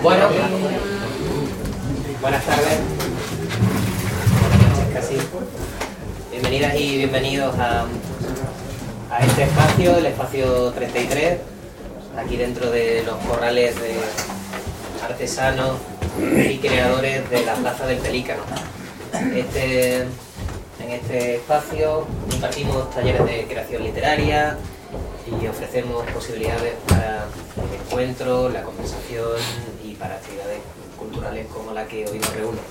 Bueno, buenas tardes, buenas noches casi. Bienvenidas y bienvenidos a este espacio, el espacio 33, aquí dentro de los corrales de artesanos y creadores de la Plaza del Pelícano. En este espacio impartimos talleres de creación literaria y ofrecemos posibilidades para el encuentro, la conversación y para actividades culturales como la que hoy nos reúne.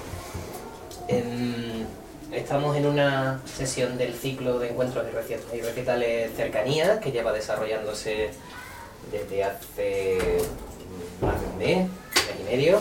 Estamos en una sesión del ciclo de encuentros y recitales Cercanías, que lleva desarrollándose desde hace más de un mes y medio,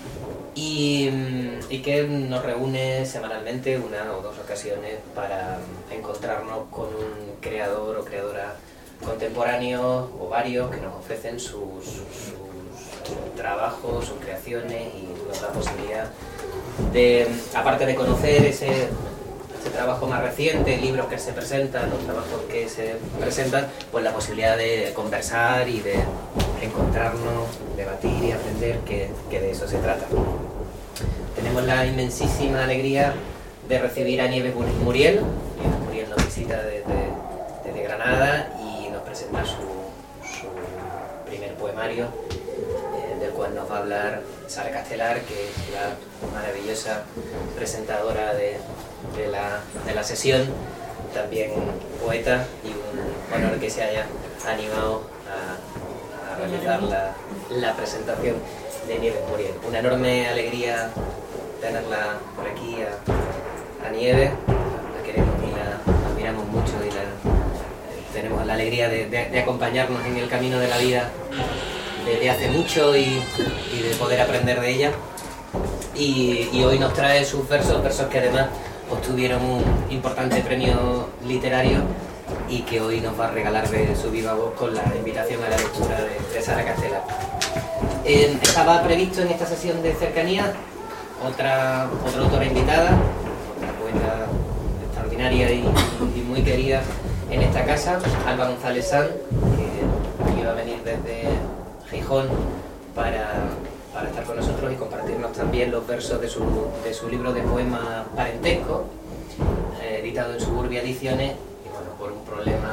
y que nos reúne semanalmente, una o dos ocasiones, para encontrarnos con un creador o creadora contemporáneos o varios que nos ofrecen sus trabajos, sus creaciones, y nos da posibilidad de, aparte de conocer ese trabajo más reciente, libros que se presentan, los trabajos que se presentan, pues la posibilidad de conversar y de encontrarnos, debatir y aprender, que de eso se trata. Tenemos la inmensísima alegría de recibir a Nieves Muriel. Nieves Muriel nos visita desde Granada y nos presenta su primer poemario, del cual nos va a hablar Sara Castelar, que es la maravillosa presentadora de la sesión, también poeta, y un honor que se haya animado a realizar la presentación de Nieves Muriel. Una enorme alegría tenerla por aquí, a Nieves. La queremos y la admiramos mucho, y tenemos la alegría de acompañarnos en el camino de la vida desde hace mucho, y de poder aprender de ella. Y hoy nos trae sus versos que además obtuvieron un importante premio literario, y que hoy nos va a regalar de su viva voz con la invitación a la lectura de Sara Castelar. Estaba previsto en esta sesión de Cercanías otra autora invitada, otra poeta extraordinaria y muy querida en esta casa, Alba González Sanz, que iba a venir desde Gijón para estar con nosotros y compartirnos también los versos de su libro de poemas Parentesco, editado en Suburbia Ediciones. Y bueno, por un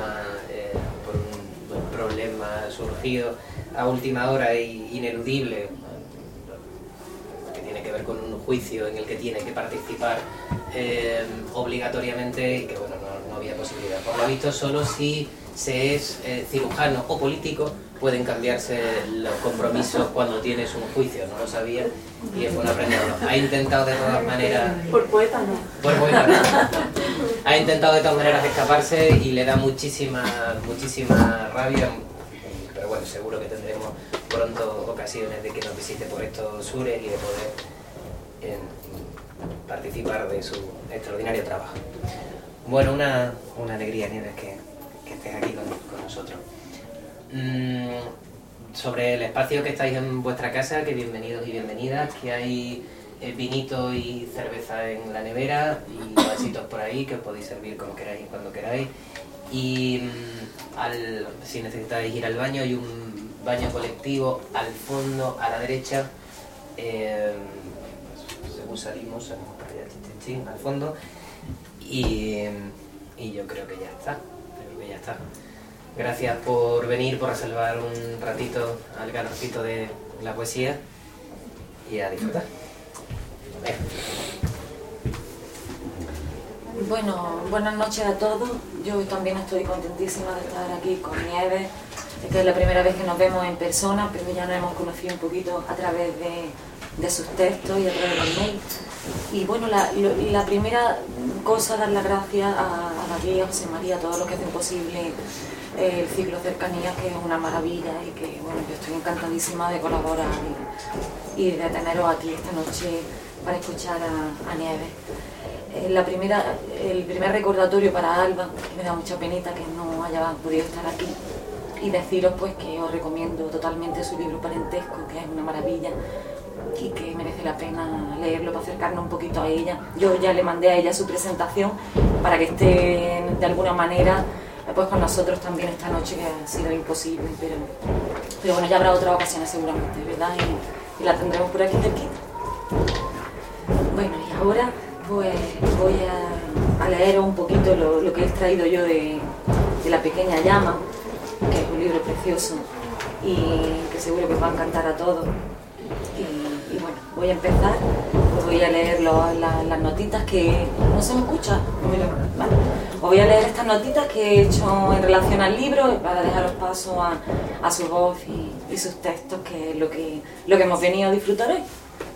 problema surgido a última hora e ineludible, que tiene que ver con un juicio en el que tiene que participar obligatoriamente, y que bueno, no había posibilidad. Por lo visto, solo si se es cirujano o político pueden cambiarse los compromisos cuando tienes un juicio. No lo sabía y es bueno aprenderlo. Ha intentado de todas maneras... Por poeta no. Por poeta no. Ha intentado de todas maneras escaparse y le da muchísima rabia, pero bueno, seguro que tendremos pronto ocasiones de que nos visite por estos sures y de poder participar de su extraordinario trabajo. Bueno, una alegría, Nieves, que estés aquí con nosotros. Sobre el espacio que estáis en vuestra casa, que bienvenidos y bienvenidas, que hay vinito y cerveza en la nevera y vasitos por ahí que os podéis servir como queráis y cuando queráis. Y si necesitáis ir al baño, hay un baño colectivo al fondo, a la derecha, según salimos para allá, al fondo, y yo creo que ya está. Gracias por venir, por reservar un ratito al calorcito de la poesía, y a disfrutar. Bueno, buenas noches a todos. Yo también estoy contentísima de estar aquí con Nieves. Esta es la primera vez que nos vemos en persona, pero ya nos hemos conocido un poquito a través de sus textos y a través de los mails. Y bueno, la primera cosa, dar las gracias a David, a José María, a todos los que hacen posible el ciclo Cercanías, que es una maravilla, y que bueno, yo estoy encantadísima de colaborar y de teneros aquí esta noche para escuchar a Nieves. El primer recordatorio para Alba, que me da mucha penita que no haya podido estar aquí, y deciros pues que os recomiendo totalmente su libro Parentesco, que es una maravilla y que merece la pena leerlo para acercarnos un poquito a ella. Yo ya le mandé a ella su presentación para que esté de alguna manera pues con nosotros también esta noche, que ha sido imposible, pero bueno, ya habrá otras ocasiones seguramente, ¿verdad? y la tendremos por aquí cerquita. Bueno, y ahora pues voy a leer un poquito lo que he extraído yo de La pequeña llama, que es un libro precioso y que seguro que os va a encantar a todos. Y bueno, voy a empezar, os voy a leer las notitas que... ¿No se me escucha? Vale. Os voy a leer estas notitas que he hecho en relación al libro para dejaros paso a su voz y sus textos, que es lo que hemos venido a disfrutar hoy.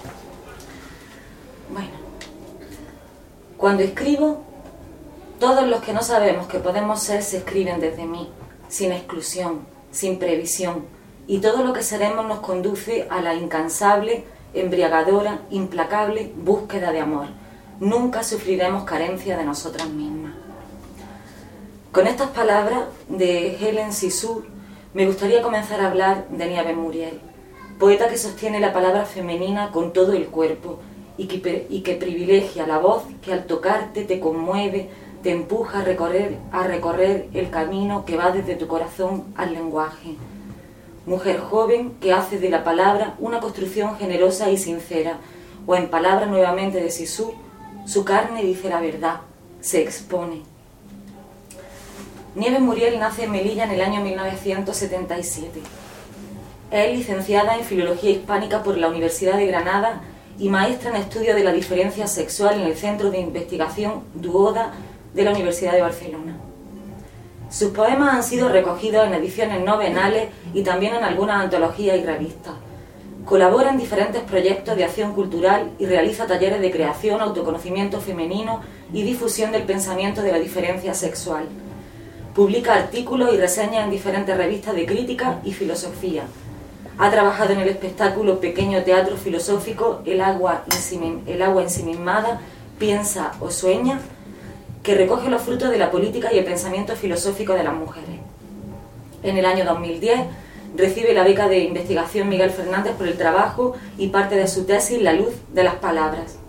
Bueno, cuando escribo, todos los que no sabemos que podemos ser se escriben desde mí, sin exclusión, sin previsión, y todo lo que seremos nos conduce a la incansable, embriagadora, implacable búsqueda de amor. Nunca sufriremos carencia de nosotras mismas. Con estas palabras de Hélène Cixous me gustaría comenzar a hablar de Nieves Muriel, poeta que sostiene la palabra femenina con todo el cuerpo y que privilegia la voz que al tocarte te conmueve, te empuja a recorrer el camino que va desde tu corazón al lenguaje. Mujer joven que hace de la palabra una construcción generosa y sincera, o en palabras nuevamente de Cixous, su carne dice la verdad, se expone. Nieves Muriel nace en Melilla en el año 1977. Es licenciada en Filología Hispánica por la Universidad de Granada y maestra en estudio de la diferencia sexual en el Centro de Investigación Duoda de la Universidad de Barcelona. Sus poemas han sido recogidos en ediciones novenales y también en algunas antologías y revistas. Colabora en diferentes proyectos de acción cultural y realiza talleres de creación, autoconocimiento femenino y difusión del pensamiento de la diferencia sexual. Publica artículos y reseñas en diferentes revistas de crítica y filosofía. Ha trabajado en el espectáculo Pequeño Teatro Filosófico El agua ensimismada, piensa o sueña, que recoge los frutos de la política y el pensamiento filosófico de las mujeres. En el año 2010 recibe la beca de investigación Miguel Fernández por el trabajo y parte de su tesis La luz de las palabras.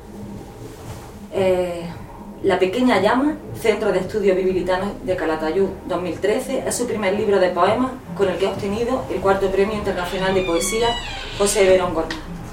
La pequeña llama, Centro de Estudios Bibilitanos de Calatayud, 2013, es su primer libro de poemas con el que ha obtenido el 4º Premio Internacional de Poesía José Verón Gormaz.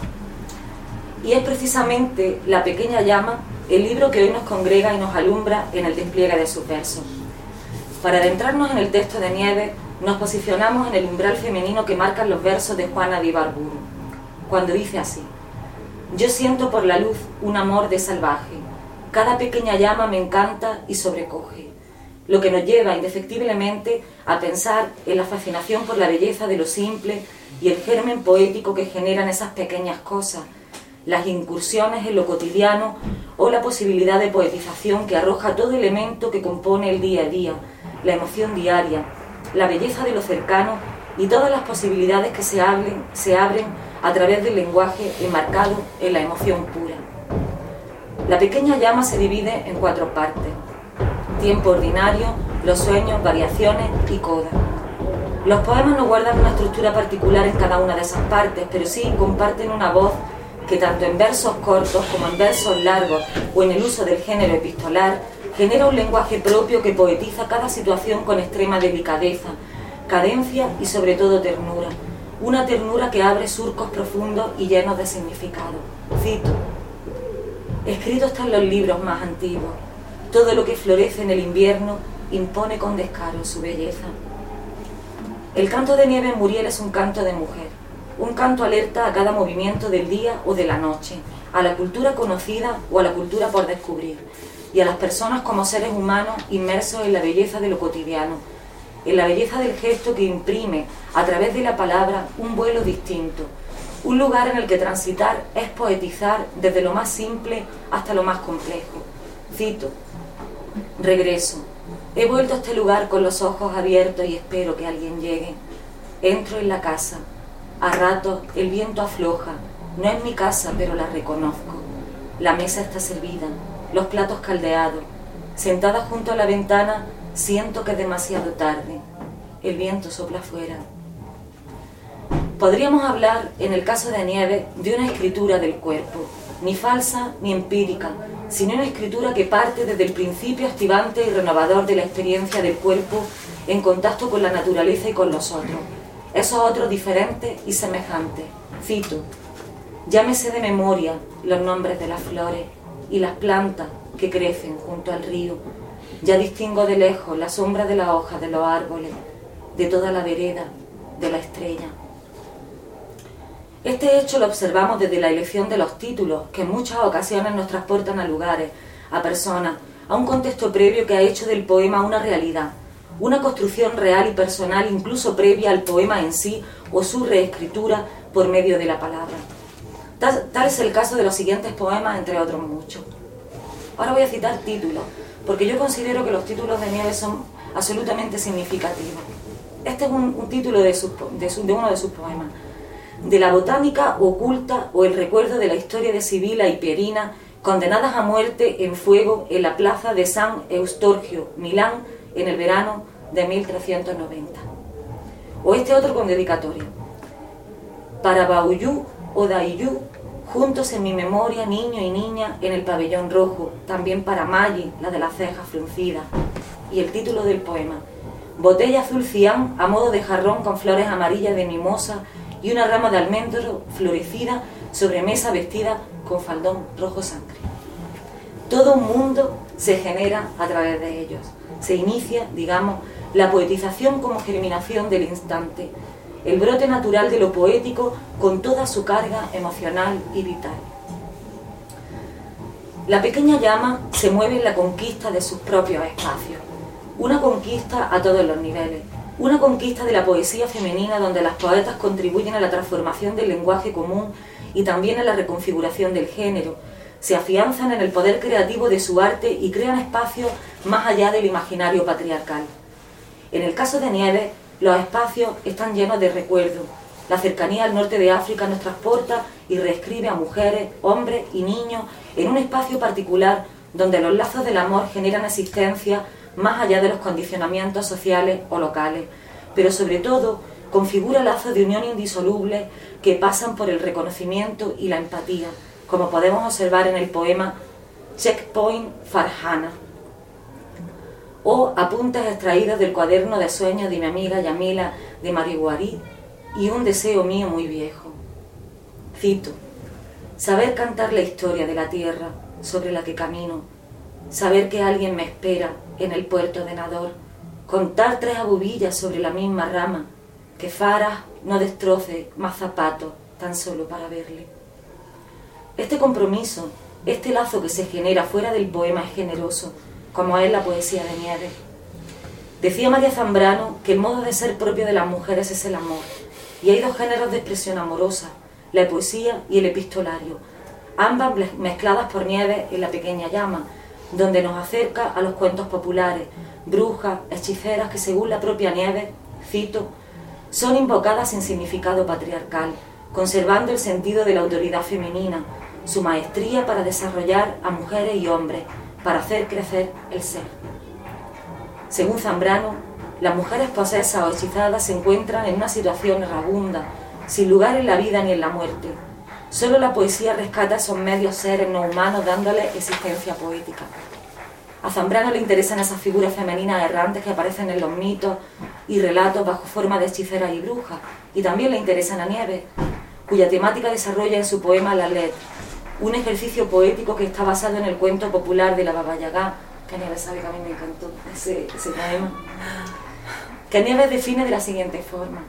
Y es precisamente La pequeña llama el libro que hoy nos congrega y nos alumbra en el despliegue de sus versos. Para adentrarnos en el texto de Nieves, nos posicionamos en el umbral femenino que marcan los versos de Juana de Ibarburu, cuando dice así: yo siento por la luz un amor de salvaje, cada pequeña llama me encanta y sobrecoge, lo que nos lleva indefectiblemente a pensar en la fascinación por la belleza de lo simple y el germen poético que generan esas pequeñas cosas, las incursiones en lo cotidiano o la posibilidad de poetización que arroja todo elemento que compone el día a día, la emoción diaria, la belleza de lo cercano y todas las posibilidades que se abren a través del lenguaje enmarcado en la emoción pura. La pequeña llama se divide en 4 partes: tiempo ordinario, los sueños, variaciones y coda. Los poemas no guardan una estructura particular en cada una de esas partes, pero sí comparten una voz que tanto en versos cortos como en versos largos o en el uso del género epistolar genera un lenguaje propio que poetiza cada situación con extrema delicadeza, cadencia y sobre todo ternura. Una ternura que abre surcos profundos y llenos de significado. Cito: escrito está en los libros más antiguos, todo lo que florece en el invierno impone con descaro su belleza. El canto de Nieves Muriel es un canto de mujer, un canto alerta a cada movimiento del día o de la noche, a la cultura conocida o a la cultura por descubrir, y a las personas como seres humanos inmersos en la belleza de lo cotidiano, en la belleza del gesto que imprime, a través de la palabra, un vuelo distinto, un lugar en el que transitar es poetizar desde lo más simple hasta lo más complejo. Cito: regreso, he vuelto a este lugar con los ojos abiertos y espero que alguien llegue. Entro en la casa, a ratos el viento afloja, no es mi casa pero la reconozco. La mesa está servida, los platos caldeados, sentada junto a la ventana siento que es demasiado tarde, el viento sopla afuera. Podríamos hablar, en el caso de Nieves, de una escritura del cuerpo, ni falsa ni empírica, sino una escritura que parte desde el principio activante y renovador de la experiencia del cuerpo en contacto con la naturaleza y con los otros, esos otros diferentes y semejantes. Cito: ya me sé de memoria los nombres de las flores y las plantas que crecen junto al río. Ya distingo de lejos la sombra de las hojas de los árboles, de toda la vereda, de la estrella. Este hecho lo observamos desde la elección de los títulos, que en muchas ocasiones nos transportan a lugares, a personas, a un contexto previo que ha hecho del poema una realidad, una construcción real y personal incluso previa al poema en sí o su reescritura por medio de la palabra. Tal es el caso de los siguientes poemas, entre otros muchos. Ahora voy a citar títulos, porque yo considero que los títulos de Nieves son absolutamente significativos. Este es un título de uno de sus poemas: de la botánica oculta o el recuerdo de la historia de Sibila y Pierina, condenadas a muerte en fuego en la plaza de San Eustorgio, Milán, en el verano de 1390. O este otro con dedicatoria: para Bauyú o Daiyú, juntos en mi memoria, niño y niña, en el pabellón rojo, también para Maggi, la de las cejas fruncidas. Y el título del poema: botella azul cian a modo de jarrón con flores amarillas de mimosa y una rama de almendro florecida sobre mesa vestida con faldón rojo sangre. Todo un mundo se genera a través de ellos. Se inicia, digamos, la poetización como germinación del instante, el brote natural de lo poético con toda su carga emocional y vital. La pequeña llama se mueve en la conquista de sus propios espacios, una conquista a todos los niveles, una conquista de la poesía femenina donde las poetas contribuyen a la transformación del lenguaje común y también a la reconfiguración del género, se afianzan en el poder creativo de su arte y crean espacios más allá del imaginario patriarcal. En el caso de Nieves, los espacios están llenos de recuerdos. La cercanía al norte de África nos transporta y reescribe a mujeres, hombres y niños en un espacio particular donde los lazos del amor generan existencia más allá de los condicionamientos sociales o locales, pero sobre todo configura lazos de unión indisolubles que pasan por el reconocimiento y la empatía, como podemos observar en el poema Checkpoint Farhana, o apuntes extraídos del cuaderno de sueños de mi amiga Yamila de Mariguarí y un deseo mío muy viejo. Cito: saber cantar la historia de la tierra sobre la que camino, saber que alguien me espera en el puerto de Nador, contar 3 abubillas sobre la misma rama, que Faras no destroce más zapatos tan solo para verle. Este compromiso, este lazo que se genera fuera del poema es generoso, como es la poesía de Nieves. Decía María Zambrano que el modo de ser propio de las mujeres es el amor, y hay 2 géneros de expresión amorosa, la poesía y el epistolario, ambas mezcladas por Nieves en La pequeña llama, donde nos acerca a los cuentos populares, brujas, hechiceras que según la propia Nieves, cito, son invocadas sin significado patriarcal, conservando el sentido de la autoridad femenina, su maestría para desarrollar a mujeres y hombres, para hacer crecer el ser. Según Zambrano, las mujeres posesas o hechizadas se encuentran en una situación errabunda, sin lugar en la vida ni en la muerte. Solo la poesía rescata a esos medios seres no humanos dándoles existencia poética. A Zambrano le interesan esas figuras femeninas errantes que aparecen en los mitos y relatos bajo forma de hechiceras y brujas, y también le interesan a Nieves, cuya temática desarrolla en su poema La Lettre, un ejercicio poético que está basado en el cuento popular de la Baba Yagá, que Nieves sabe que a mí me encantó ese poema, que Nieves define de la siguiente forma: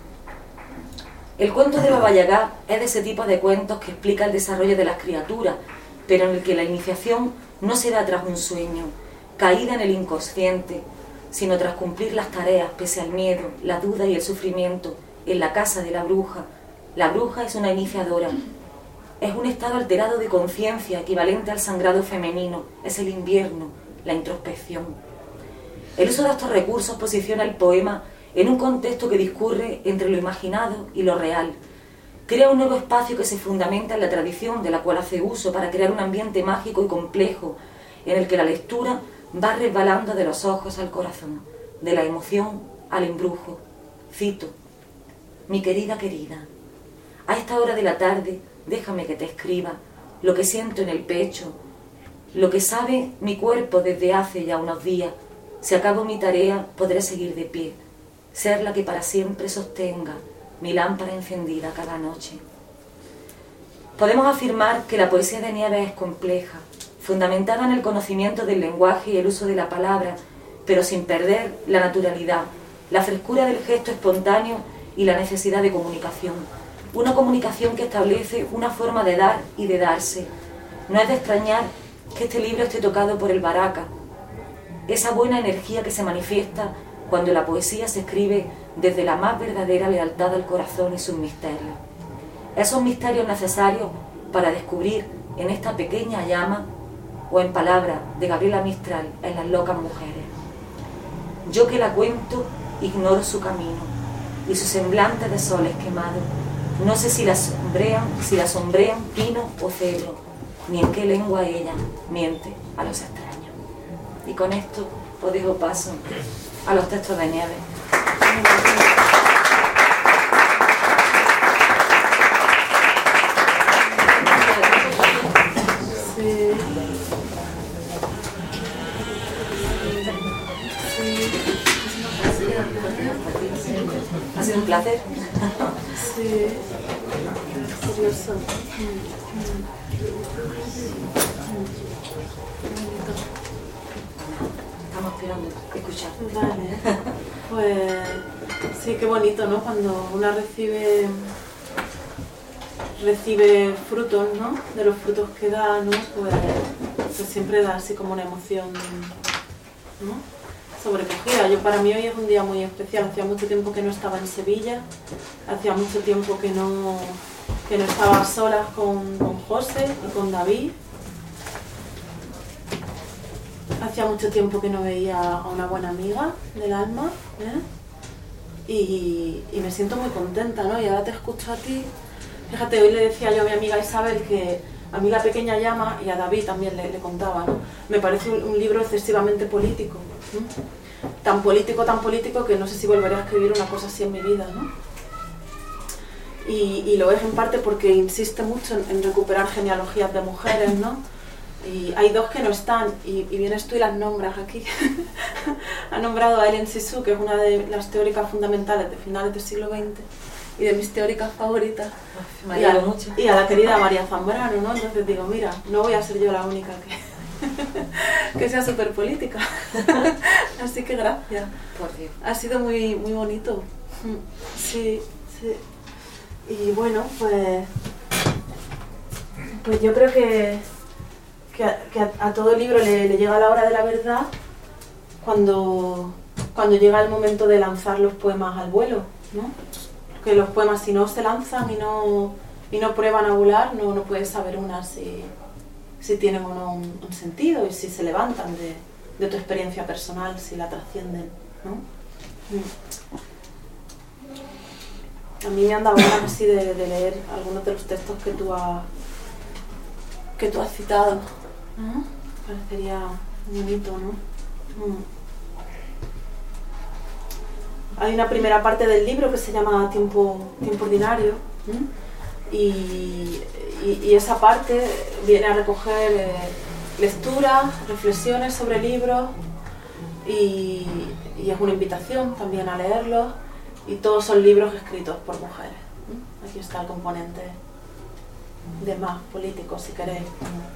el cuento de Baba Yagá es de ese tipo de cuentos que explica el desarrollo de las criaturas, pero en el que la iniciación no se da tras un sueño, caída en el inconsciente, sino tras cumplir las tareas pese al miedo, la duda y el sufrimiento, en la casa de la bruja. La bruja es una iniciadora, es un estado alterado de conciencia equivalente al sangrado femenino, es el invierno, la introspección. El uso de estos recursos posiciona el poema en un contexto que discurre entre lo imaginado y lo real. Crea un nuevo espacio que se fundamenta en la tradición de la cual hace uso para crear un ambiente mágico y complejo en el que la lectura va resbalando de los ojos al corazón, de la emoción al embrujo. Cito: mi querida, a esta hora de la tarde déjame que te escriba lo que siento en el pecho, lo que sabe mi cuerpo desde hace ya unos días. Si acabo mi tarea podré seguir de pie, ser la que para siempre sostenga mi lámpara encendida cada noche. Podemos afirmar que la poesía de Nieves es compleja, fundamentada en el conocimiento del lenguaje y el uso de la palabra, pero sin perder la naturalidad, la frescura del gesto espontáneo y la necesidad de comunicación. Una comunicación que establece una forma de dar y de darse. No es de extrañar que este libro esté tocado por el Baraka, esa buena energía que se manifiesta cuando la poesía se escribe desde la más verdadera lealtad al corazón y sus misterios. Esos misterios necesarios para descubrir en esta pequeña llama, o en palabras de Gabriela Mistral en Las locas mujeres. Yo que la cuento, ignoro su camino y su semblante de soles quemados. No sé si la sombrean pino o cedro, ni en qué lengua ella miente a los extraños. Y con esto os dejo paso a los textos de Nieves. Ha sido un placer. Sí, curioso. Estamos esperando escuchar. Vale, pues sí, qué bonito, ¿no? Cuando una recibe frutos, ¿no? De los frutos que da, ¿no? Pues siempre da así como una emoción, ¿no? Sobrecogida. Para mí hoy es un día muy especial. Hacía mucho tiempo que no estaba en Sevilla, hacía mucho tiempo que no estaba sola con José y con David. Hacía mucho tiempo que no veía a una buena amiga del alma, ¿eh? Y me siento muy contenta, ¿no? Y ahora te escucho a ti. Fíjate, hoy le decía yo a mi amiga Isabel que a mí La pequeña llama, y a David también le contaba, ¿no? Me parece un libro excesivamente político, ¿no? Tan político que no sé si volveré a escribir una cosa así en mi vida, ¿no? Y lo es en parte porque insiste mucho en recuperar genealogías de mujeres, ¿no? Y hay dos que no están, y vienes tú y las nombras aquí. Ha nombrado a Hélène Cixous, que es una de las teóricas fundamentales de finales del siglo XX y de mis teóricas favoritas. Y a la querida María Zambrano, ¿no? Entonces digo, mira, no voy a ser yo la única que sea súper política. Así que gracias. Por Dios. Ha sido muy, muy bonito. Sí, sí. Y bueno, pues yo creo que a todo libro le llega la hora de la verdad cuando llega el momento de lanzar los poemas al vuelo, ¿no? Que los poemas, si no se lanzan y no prueban a volar, no puedes saber si tienen o no un sentido y si se levantan de tu experiencia personal, si la trascienden, ¿no? A mí me han dado ganas así de leer algunos de los textos que tú has citado, ¿no? Parecería bonito, ¿no? Hay una primera parte del libro que se llama Tiempo ordinario, y esa parte viene a recoger lecturas, reflexiones sobre libros, y es una invitación también a leerlos, y todos son libros escritos por mujeres. Aquí está el componente de más político, si queréis.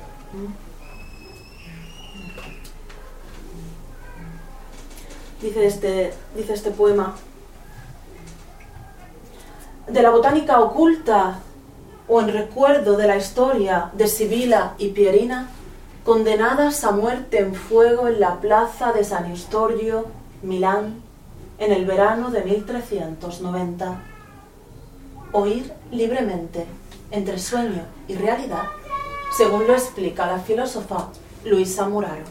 Dice este poema: de la botánica oculta o en recuerdo de la historia de Sibila y Pierina, condenadas a muerte en fuego en la plaza de San Istorio, Milán, en el verano de 1390. Oír libremente, entre sueño y realidad, según lo explica la filósofa Luisa Muraro.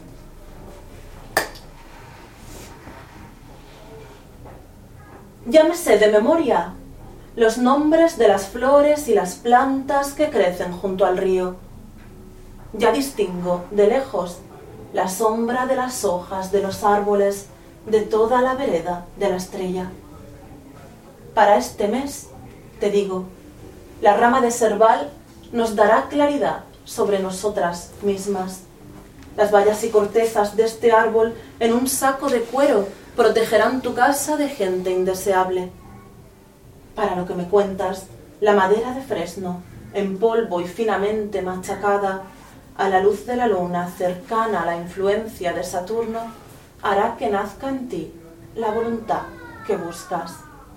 Ya me sé de memoria los nombres de las flores y las plantas que crecen junto al río. Ya distingo de lejos la sombra de las hojas de los árboles de toda la vereda de la Estrella. Para este mes, te digo, la rama de Serval nos dará claridad sobre nosotras mismas. Las bayas y cortezas de este árbol en un saco de cuero protegerán tu casa de gente indeseable. Para lo que me cuentas, la madera de fresno en polvo y finamente machacada, a la luz de la luna cercana a la influencia de Saturno, hará que nazca en ti la voluntad que buscas.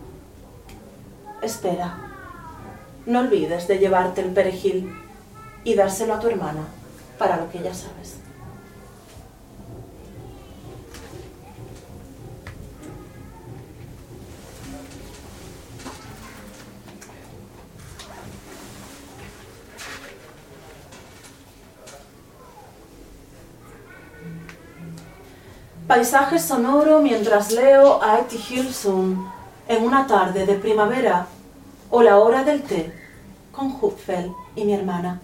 Espera, no olvides de llevarte el perejil y dárselo a tu hermana, para lo que ya sabes. Paisaje sonoro mientras leo a Etty Hillsum en una tarde de primavera o la hora del té con Hupfeld y mi hermana.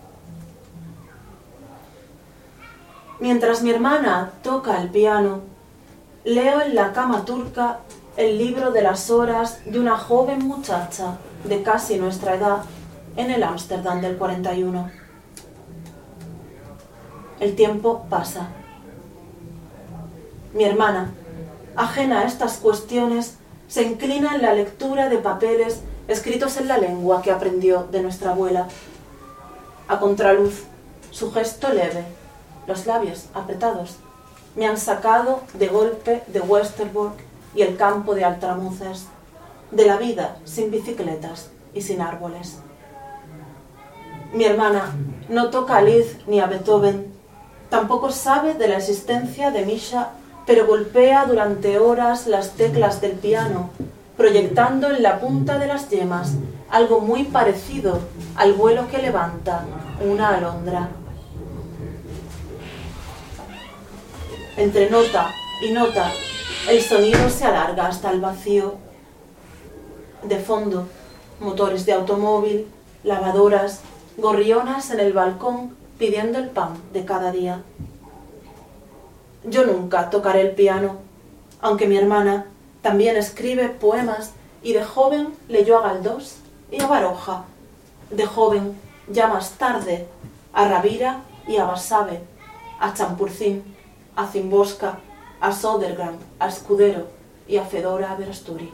Mientras mi hermana toca el piano, leo en la cama turca el libro de las horas de una joven muchacha de casi nuestra edad en el Ámsterdam del 41. El tiempo pasa. Mi hermana, ajena a estas cuestiones, se inclina en la lectura de papeles escritos en la lengua que aprendió de nuestra abuela. A contraluz, su gesto leve, los labios apretados, me han sacado de golpe de Westerbork y el campo de Altramuces, de la vida sin bicicletas y sin árboles. Mi hermana no toca a Liszt ni a Beethoven, tampoco sabe de la existencia de Misha, pero golpea durante horas las teclas del piano, proyectando en la punta de las yemas algo muy parecido al vuelo que levanta una alondra. Entre nota y nota, el sonido se alarga hasta el vacío. De fondo, motores de automóvil, lavadoras, gorrionas en el balcón pidiendo el pan de cada día. Yo nunca tocaré el piano, aunque mi hermana también escribe poemas y de joven leyó a Galdós y a Baroja. De joven, ya más tarde, a Ravira y a Basabe, a Champurcín, a Zimborska, a Södergran, a Escudero y a Fedora Verasturi.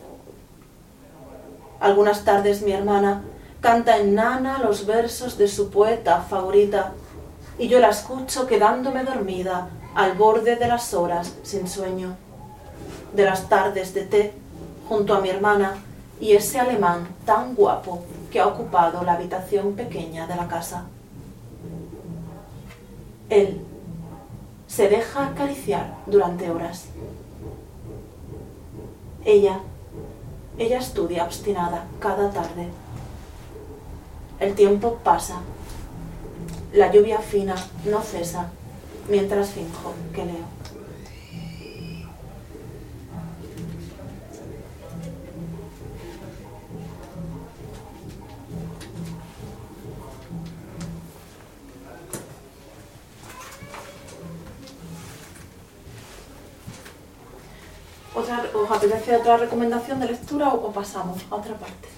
Algunas tardes mi hermana canta en nana los versos de su poeta favorita y yo la escucho quedándome dormida al borde de las horas sin sueño, de las tardes de té junto a mi hermana y ese alemán tan guapo que ha ocupado la habitación pequeña de la casa. Él se deja acariciar durante horas. Ella estudia obstinada cada tarde. El tiempo pasa. La lluvia fina no cesa mientras finjo que leo. ¿Os apetece otra recomendación de lectura o pasamos a otra parte?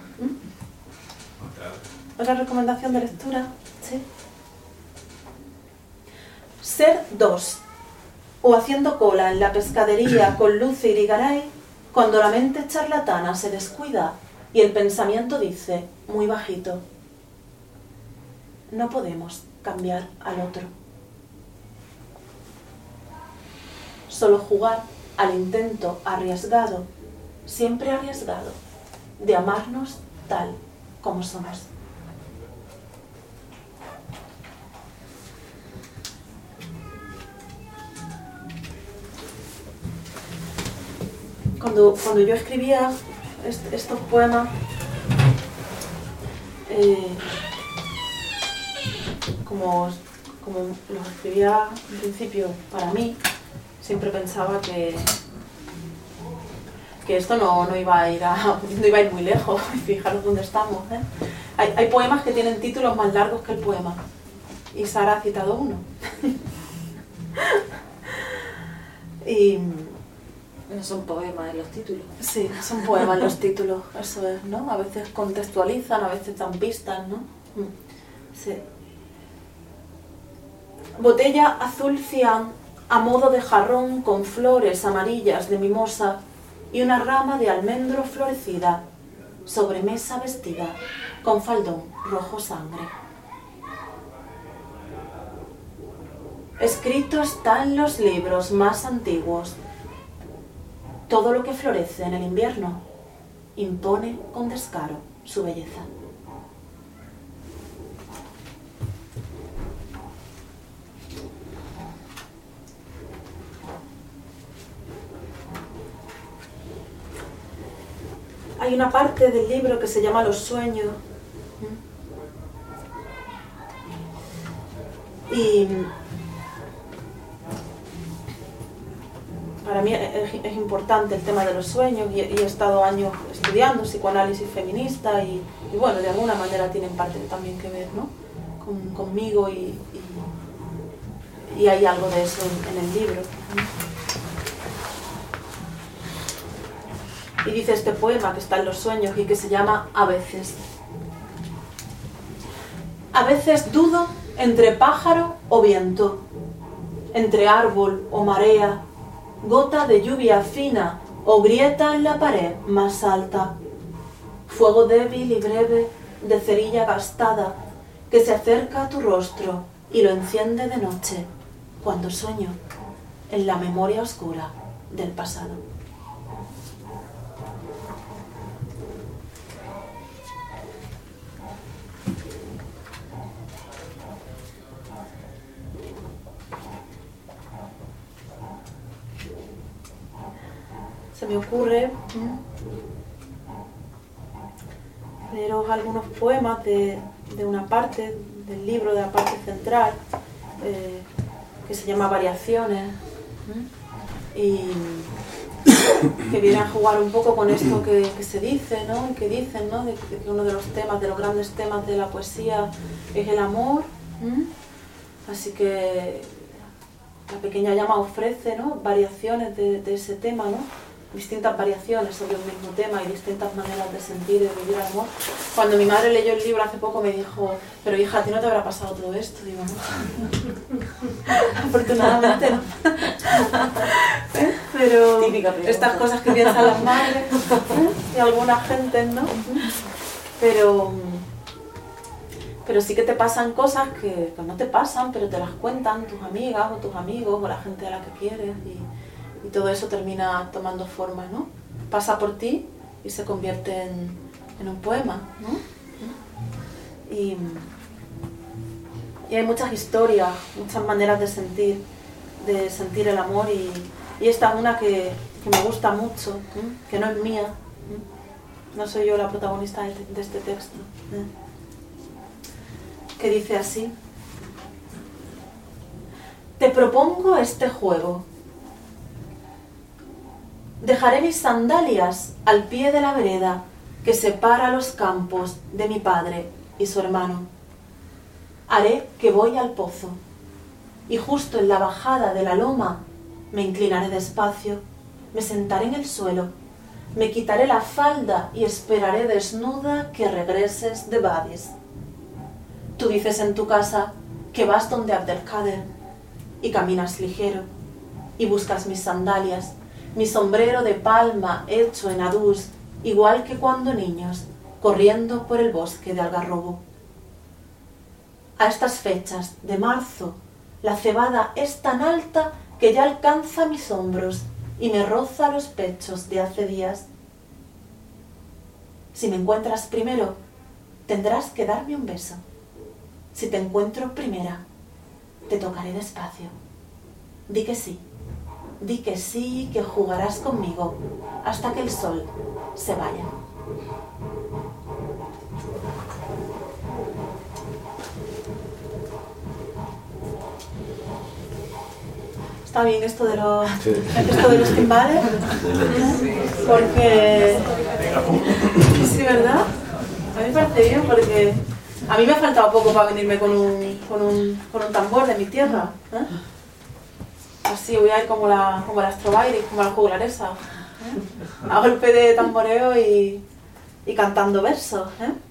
¿Otra recomendación de lectura? Sí. Ser 2. O haciendo cola en la pescadería con Lucy Irigaray, cuando la mente charlatana se descuida y el pensamiento dice, muy bajito, no podemos cambiar al otro. Solo jugar al intento arriesgado, siempre arriesgado, de amarnos tal como somos. Cuando yo escribía estos poemas, como los escribía en principio para mí, siempre pensaba que esto no iba a ir muy lejos. Fijaros dónde estamos, ¿eh? Hay poemas que tienen títulos más largos que el poema. Y Sara ha citado uno. Y no son poemas en los títulos. Sí, son poemas en los títulos, eso es, ¿no? A veces contextualizan, a veces dan pistas, ¿no? Sí. Botella azul cian a modo de jarrón con flores amarillas de mimosa y una rama de almendro florecida, sobremesa vestida con faldón rojo sangre. Escrito está en los libros más antiguos: todo lo que florece en el invierno impone con descaro su belleza. Hay una parte del libro que se llama Los sueños. Y para mí es importante el tema de los sueños y he estado años estudiando psicoanálisis feminista y bueno, de alguna manera tienen parte también que ver, ¿no? conmigo y hay algo de eso en el libro. Y dice este poema que está en Los sueños y que se llama A veces. A veces dudo entre pájaro o viento, entre árbol o marea, gota de lluvia fina o grieta en la pared más alta, fuego débil y breve de cerilla gastada que se acerca a tu rostro y lo enciende de noche cuando sueño en la memoria oscura del pasado. Se me ocurre leeros algunos poemas de una parte del libro, de la parte central, que se llama Variaciones, y que viene a jugar un poco con esto que se dice, ¿no? Y que dicen, ¿no? De que uno de los temas, de los grandes temas de la poesía es el amor. Así que la pequeña llama ofrece, ¿no? Variaciones de ese tema, ¿no? Distintas variaciones sobre un mismo tema y distintas maneras de sentir y de vivir el amor. Cuando mi madre leyó el libro hace poco me dijo: pero hija, ¿a ti no te habrá pasado todo esto? Digo, no. Afortunadamente no. Pero estas cosas que piensan las madres y alguna gente, ¿no? Pero sí que te pasan cosas que no te pasan, pero te las cuentan tus amigas o tus amigos o la gente a la que quieres y todo eso termina tomando forma, ¿no? Pasa por ti y se convierte en un poema, ¿no? Y hay muchas historias, muchas maneras de sentir el amor y esta es una que me gusta mucho, que no es mía, no soy yo la protagonista de este texto, que dice así: te propongo este juego. Dejaré mis sandalias al pie de la vereda que separa los campos de mi padre y su hermano. Haré que voy al pozo y justo en la bajada de la loma me inclinaré despacio, me sentaré en el suelo, me quitaré la falda y esperaré desnuda que regreses de Badis. Tú dices en tu casa que vas donde Abdelkader y caminas ligero y buscas mis sandalias, mi sombrero de palma hecho en adús, igual que cuando niños, corriendo por el bosque de algarrobo. A estas fechas de marzo, la cebada es tan alta que ya alcanza mis hombros y me roza los pechos de hace días. Si me encuentras primero, tendrás que darme un beso. Si te encuentro primera, te tocaré despacio. Di que sí. Di que sí, que jugarás conmigo hasta que el sol se vaya. ¿Está bien esto de los timbales? Porque... Sí, ¿verdad? A mí me parece bien porque a mí me ha faltado poco para venirme con un tambor de mi tierra, ¿eh? Así voy a ir como la Astrobairi, como la juglaresa, a golpe de tamboreo y cantando versos,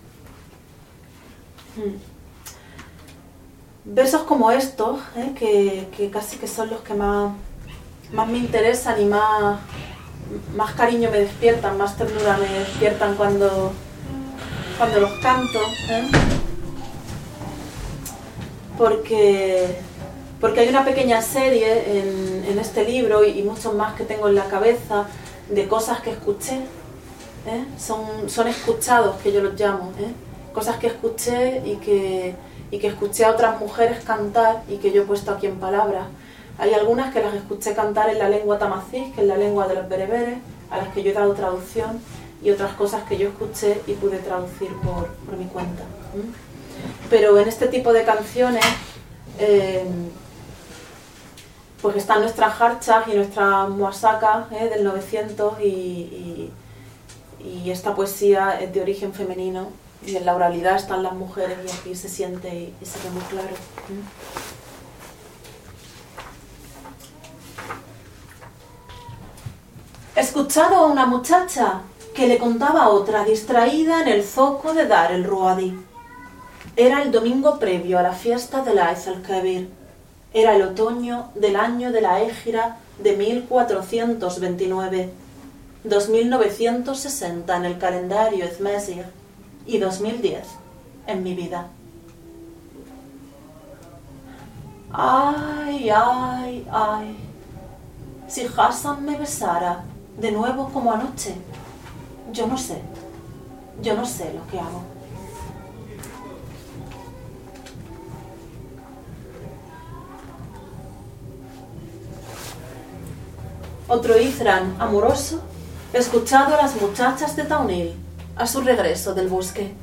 Versos como estos, que casi que son los que más me interesan y más cariño me despiertan, más ternura me despiertan cuando cuando los canto, porque hay una pequeña serie en este libro y muchos más que tengo en la cabeza de cosas que escuché, son escuchados, que yo los llamo, cosas que escuché y que escuché a otras mujeres cantar y que yo he puesto aquí en palabras. Hay algunas que las escuché cantar en la lengua tamazight, que es la lengua de los bereberes, a las que yo he dado traducción, y otras cosas que yo escuché y pude traducir por mi cuenta. Pero en este tipo de canciones, pues están nuestras harchas y nuestras muasakas del 900 y esta poesía es de origen femenino y en la oralidad están las mujeres y aquí se siente y se ve muy claro. He escuchado a una muchacha que le contaba a otra distraída en el zoco de Dar el Ruadi. Era el domingo previo a la fiesta del Aiz al-Kabir. Era el otoño del año de la égira de 1429, 2960 en el calendario Ezmesir y 2010 en mi vida. Ay, ay, ay. Si Hassan me besara de nuevo como anoche, yo no sé lo que hago. Otro Izran amoroso, he escuchado a las muchachas de Taunil a su regreso del bosque.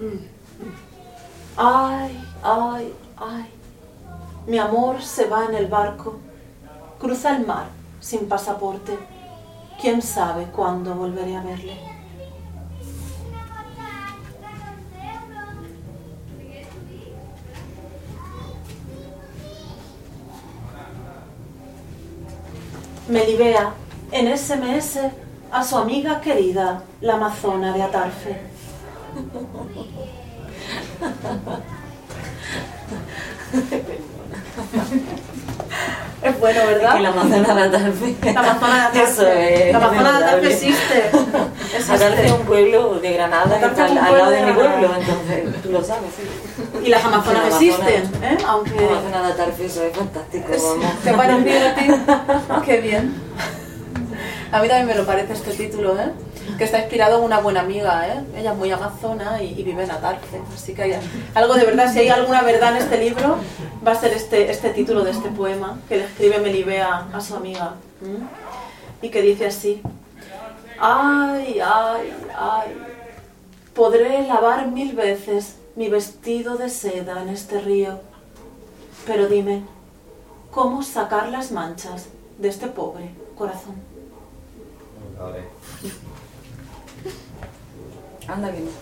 Ay, ay, ay. Mi amor se va en el barco, cruza el mar sin pasaporte. ¿Quién sabe cuándo volveré a verle? Melibea en SMS a su amiga querida, la amazona de Atarfe. Es bueno, ¿verdad? Que la amazona de Atarfe. La amazona de Atarfe. Eso es. La amazona de Atarfe existe. Atarfe es un pueblo de Granada que está al lado de mi pueblo, entonces tú lo sabes, sí. Y las amazonas existen, ¿eh? Aunque... La amazona de Atarfe, eso es fantástico, vamos. ¿Te parece bien a ti? Qué bien. A mí también me lo parece este título, ¿eh? Que está inspirado en una buena amiga, ¿eh? Ella es muy amazona y vive en Atarfe, así que hay algo de verdad. Si hay alguna verdad en este libro, va a ser este título de este poema que le escribe Melibea a su amiga. Y que dice así: ay, ay, ay, podré lavar 1000 veces mi vestido de seda en este río, pero dime, ¿cómo sacar las manchas de este pobre corazón? Anda que no.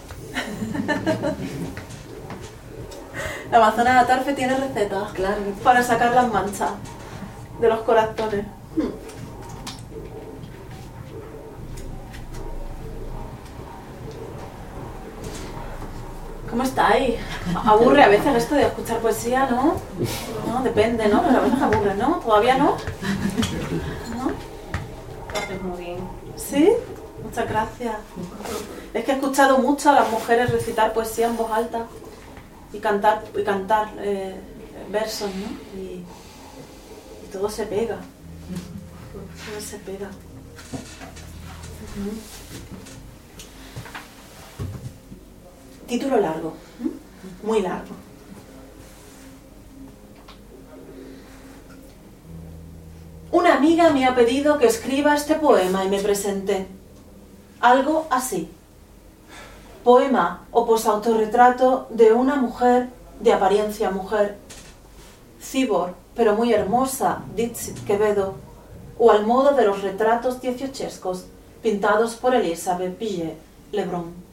La amazona de Atarfe tiene recetas, Claro. para sacar las manchas de los corazones. ¿Cómo estáis? Aburre a veces esto de escuchar poesía, ¿no? No, depende, ¿no? Pero a veces aburre, ¿no? ¿Todavía no? ¿No? Lo haces muy bien. ¿Sí? Muchas gracias. Es que he escuchado mucho a las mujeres recitar poesía en voz alta y cantar versos, ¿no? Y todo se pega. Todo se pega. Título largo, muy largo. Una amiga me ha pedido que escriba este poema y me presenté. Algo así. Poema o posautorretrato de una mujer de apariencia mujer. Cibor, pero muy hermosa, Dixit Quevedo, o al modo de los retratos dieciochescos pintados por Elizabeth Pillet Lebrun.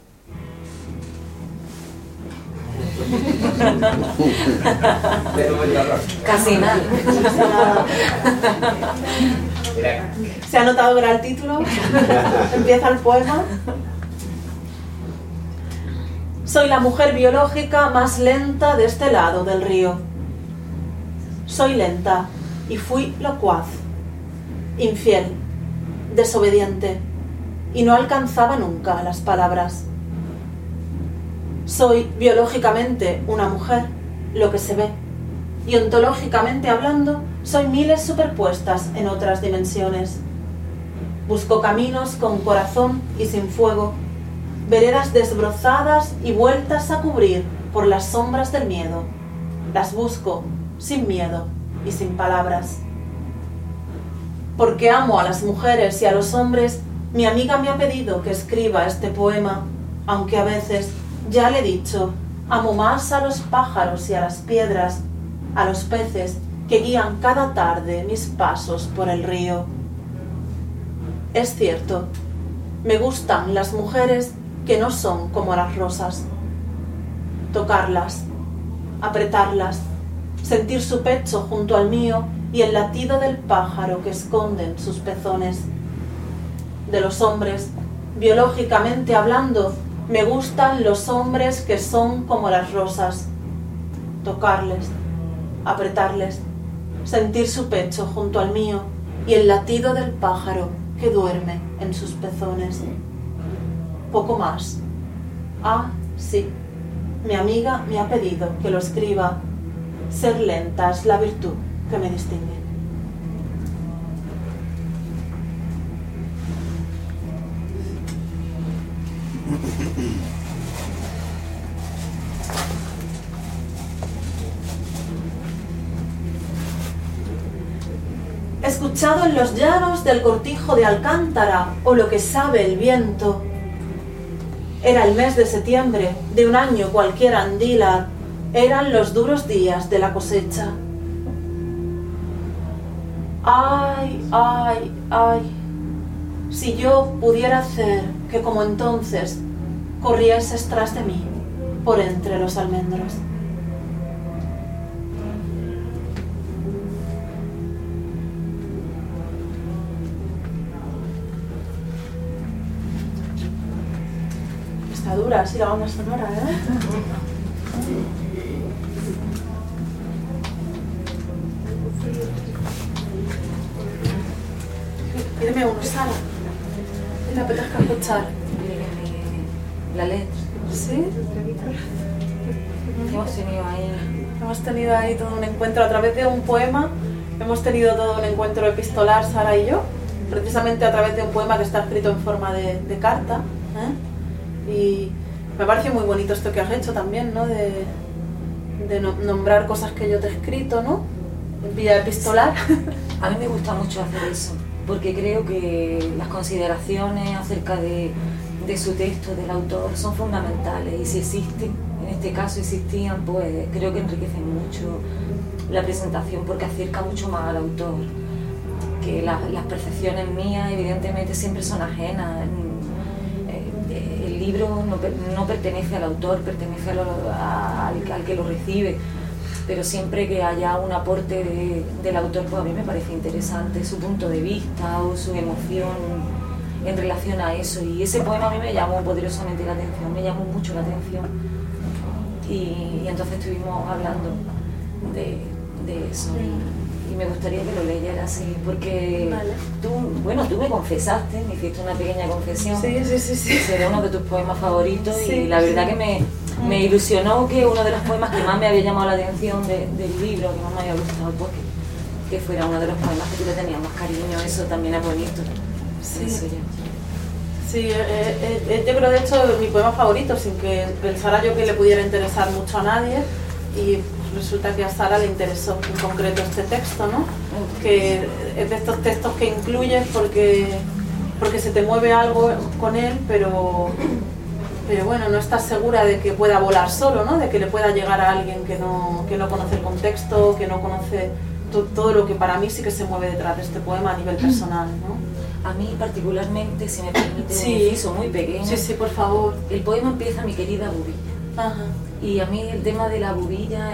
Casi nada. ¿Se ha notado que era el título? Empieza el poema. Soy la mujer biológica más lenta de este lado del río. Soy lenta y fui locuaz, infiel, desobediente y no alcanzaba nunca las palabras. Soy biológicamente una mujer, lo que se ve, y ontológicamente hablando, soy miles superpuestas en otras dimensiones. Busco caminos con corazón y sin fuego, veredas desbrozadas y vueltas a cubrir por las sombras del miedo. Las busco sin miedo y sin palabras. Porque amo a las mujeres y a los hombres, mi amiga me ha pedido que escriba este poema, aunque a veces, ya le he dicho, amo más a los pájaros y a las piedras, a los peces que guían cada tarde mis pasos por el río. Es cierto, me gustan las mujeres que no son como las rosas. Tocarlas, apretarlas, sentir su pecho junto al mío y el latido del pájaro que esconden sus pezones. De los hombres, biológicamente hablando, me gustan los hombres que son como las rosas. Tocarles, apretarles, sentir su pecho junto al mío y el latido del pájaro que duerme en sus pezones. Poco más. Ah, sí, mi amiga me ha pedido que lo escriba. Ser lenta es la virtud que me distingue. Escuchado en los llanos del cortijo de Alcántara o lo que sabe el viento. Era el mes de septiembre de un año cualquiera Andilar. Eran los duros días de la cosecha. Ay, ay, ay. Si yo pudiera hacer que como entonces corrieses tras de mí por entre los almendros. Está dura así la banda sonora, ¿eh? Pídeme uno, Sara. ¿Te apetezca escuchar? La letra. ¿Sí? Hemos tenido ahí todo un encuentro a través de un poema. Hemos tenido todo un encuentro epistolar, Sara y yo, precisamente a través de un poema que está escrito en forma de carta, ¿eh? Y me parece muy bonito esto que has hecho también, ¿no? De nombrar cosas que yo te he escrito, ¿no? En vía epistolar. A mí me gusta mucho hacer eso, porque creo que las consideraciones acerca de su texto, del autor, son fundamentales, y si existen, en este caso existían, pues creo que enriquecen mucho la presentación, porque acerca mucho más al autor, que las percepciones mías evidentemente siempre son ajenas. El libro no pertenece al autor, pertenece al que lo recibe, pero siempre que haya un aporte del autor, pues a mí me parece interesante su punto de vista o su emoción en relación a eso. Y ese poema a mí me llamó poderosamente la atención, me llamó mucho la atención, y entonces estuvimos hablando de eso, y me gustaría que lo leyeras, sí, porque vale. Tú me confesaste, me hiciste una pequeña confesión. Sí. Era uno de tus poemas favoritos, sí, y la verdad que me ilusionó que uno de los poemas que más me había llamado la atención del libro, que más me había gustado, pues, que fuera uno de los poemas que tú le tenías más cariño. Eso también es bonito. Sí. Eso ya. Sí, yo creo de hecho mi poema favorito, sin que pensara yo que le pudiera interesar mucho a nadie, y resulta que a Sara le interesó en concreto este texto, ¿no? Que es de estos textos que incluyes porque se te mueve algo con él, pero bueno, no estás segura de que pueda volar solo, ¿no? De que le pueda llegar a alguien que no conoce el contexto, que no conoce todo lo que para mí sí que se mueve detrás de este poema a nivel personal, ¿no? A mí particularmente, si me permite, Sí. un inciso muy pequeño. Sí, por favor. El poema empieza mi querida bubilla. Ajá. Y a mí el tema de la bubilla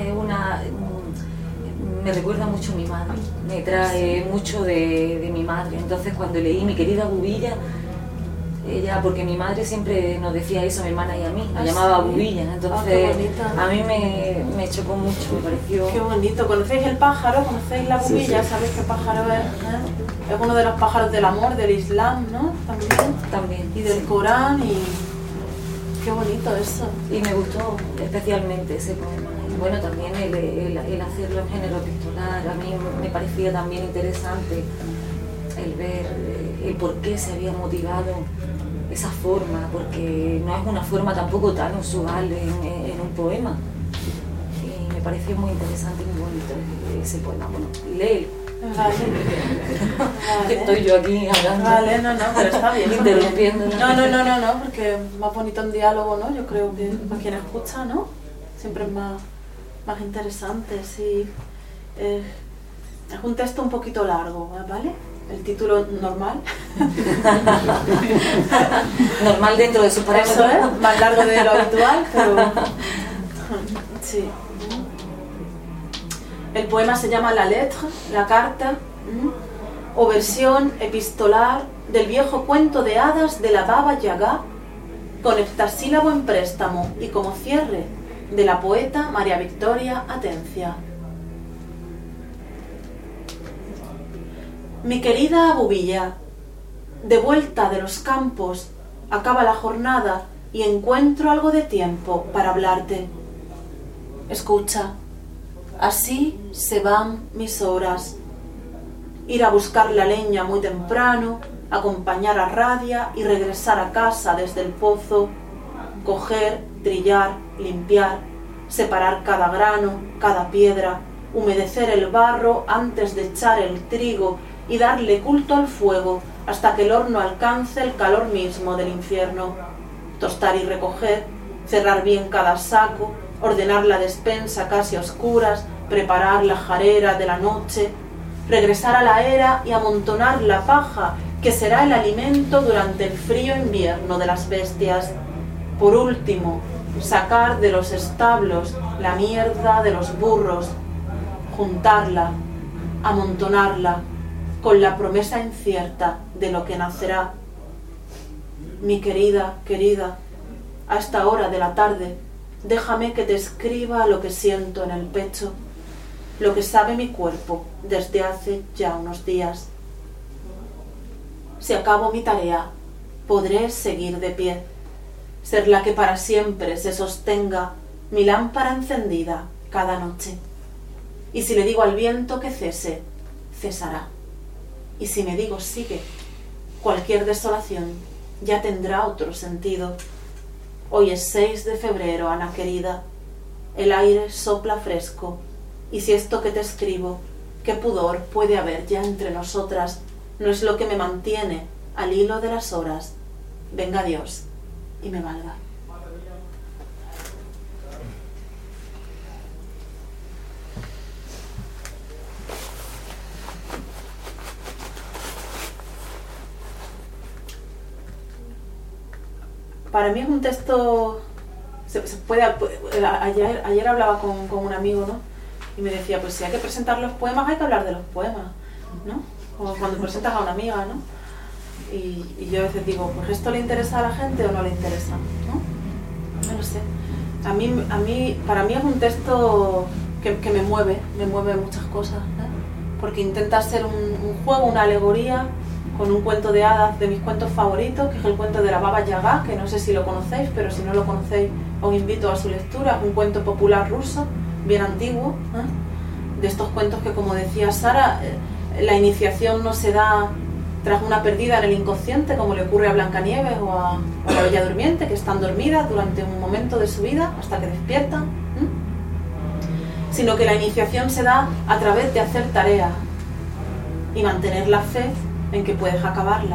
me recuerda mucho a mi madre, me trae mucho de mi madre. Entonces cuando leí mi querida bubilla, porque mi madre siempre nos decía eso, a mi hermana y a mí, nos llamaba bubilla. Entonces qué bonita. a mí me chocó mucho, me pareció... Qué bonito. ¿Conocéis el pájaro? ¿Conocéis la bubilla? Sí. ¿Sabéis qué pájaro es? Es uno de los pájaros del amor, del Islam, ¿no? También. También. Y del Corán, Qué bonito eso. Y me gustó especialmente ese poema. Y bueno, también el hacerlo en género epistolar, a mí me parecía también interesante el ver el por qué se había motivado esa forma, porque no es una forma tampoco tan usual en un poema. Y me pareció muy interesante y muy bonito ese poema. Bueno, léelo. Vale. Vale. Estoy yo aquí hablando. Vale, no, pero está bien. Interrumpiendo. No, porque es más bonito un diálogo, ¿no? Yo creo que para quien escucha, ¿no? Siempre es más interesante, sí. Es un texto un poquito largo, ¿vale? El título normal. Normal dentro de su parámetro. Eso es, más largo de lo habitual, pero... Sí. El poema se llama La Lettre, la carta, o versión epistolar del viejo cuento de hadas de la Baba Yaga, con heptasílabo en préstamo y como cierre de la poeta María Victoria Atencia. Mi querida Abubilla, de vuelta de los campos, acaba la jornada y encuentro algo de tiempo para hablarte. Escucha. Así se van mis horas. Ir a buscar la leña muy temprano, acompañar a Radia y regresar a casa desde el pozo, coger, trillar, limpiar, separar cada grano, cada piedra, humedecer el barro antes de echar el trigo y darle culto al fuego hasta que el horno alcance el calor mismo del infierno, tostar y recoger, cerrar bien cada saco, ordenar la despensa casi a oscuras, preparar la jarera de la noche, regresar a la era y amontonar la paja que será el alimento durante el frío invierno de las bestias. Por último, sacar de los establos la mierda de los burros, juntarla, amontonarla, con la promesa incierta de lo que nacerá. Mi querida, a esta hora de la tarde, déjame que te escriba lo que siento en el pecho, lo que sabe mi cuerpo desde hace ya unos días. Si acabo mi tarea, podré seguir de pie, ser la que para siempre se sostenga mi lámpara encendida cada noche. Y si le digo al viento que cese, cesará. Y si me digo sigue, cualquier desolación ya tendrá otro sentido. Hoy es 6 de febrero, Ana querida. El aire sopla fresco. Y si esto que te escribo, qué pudor puede haber ya entre nosotras, no es lo que me mantiene al hilo de las horas. Venga Dios y me valga. Para mí es un texto, ayer hablaba con un amigo, ¿no? Y me decía, pues si hay que presentar los poemas, hay que hablar de los poemas, ¿no? Como cuando presentas a una amiga, ¿no? Y yo a veces digo, pues ¿esto le interesa a la gente o no le interesa? ¿No? No lo sé. Para mí es un texto que me mueve muchas cosas, ¿eh? Porque intenta ser un juego, una alegoría, con un cuento de hadas de mis cuentos favoritos, que es el cuento de la Baba Yaga, que no sé si lo conocéis, pero si no lo conocéis os invito a su lectura. Es un cuento popular ruso, bien antiguo, de estos cuentos que, como decía Sara, la iniciación no se da tras una pérdida en el inconsciente, como le ocurre a Blancanieves o a la Bella Durmiente, que están dormidas durante un momento de su vida hasta que despiertan, sino que la iniciación se da a través de hacer tareas y mantener la fe en que puedes acabarla.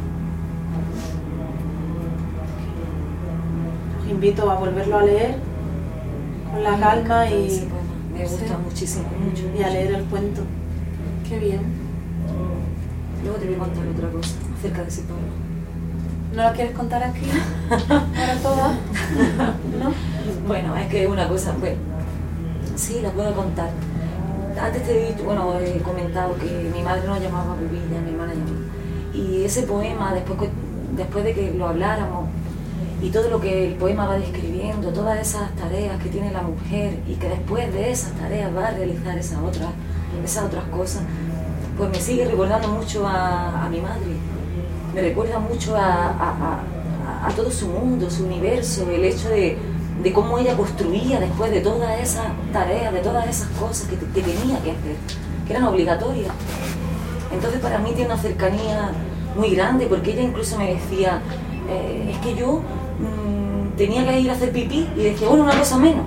Os invito a volverlo a leer con la calma y me gusta muchísimo, mucho. Y a leer el cuento. Qué bien. Luego te voy a contar otra cosa acerca de ese poema. ¿No la quieres contar aquí? ¿Ahora toda? ¿No? Bueno, es que una cosa, bueno, sí, la puedo contar. Antes te he dicho, bueno, he comentado que mi madre nos llamaba Bubilla, mi hermana llamaba. Y ese poema, después de que lo habláramos, y todo lo que el poema va describiendo, todas esas tareas que tiene la mujer y que después de esas tareas va a realizar esas otras cosas, pues me sigue recordando mucho a mi madre. Me recuerda mucho a a todo su mundo, su universo, el hecho de cómo ella construía después de todas esas tareas, de todas esas cosas que tenía que hacer, que eran obligatorias. Entonces para mí tiene una cercanía muy grande, porque ella incluso me decía, es que yo tenía que ir a hacer pipí, y decía, bueno, una cosa menos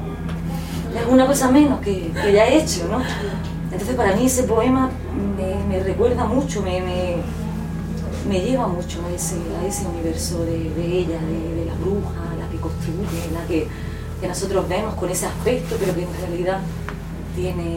que ya he hecho, ¿no? Entonces para mí ese poema me recuerda mucho, me lleva mucho a ese universo de ella, de la bruja, la que construye, la que nosotros vemos con ese aspecto, pero que en realidad tiene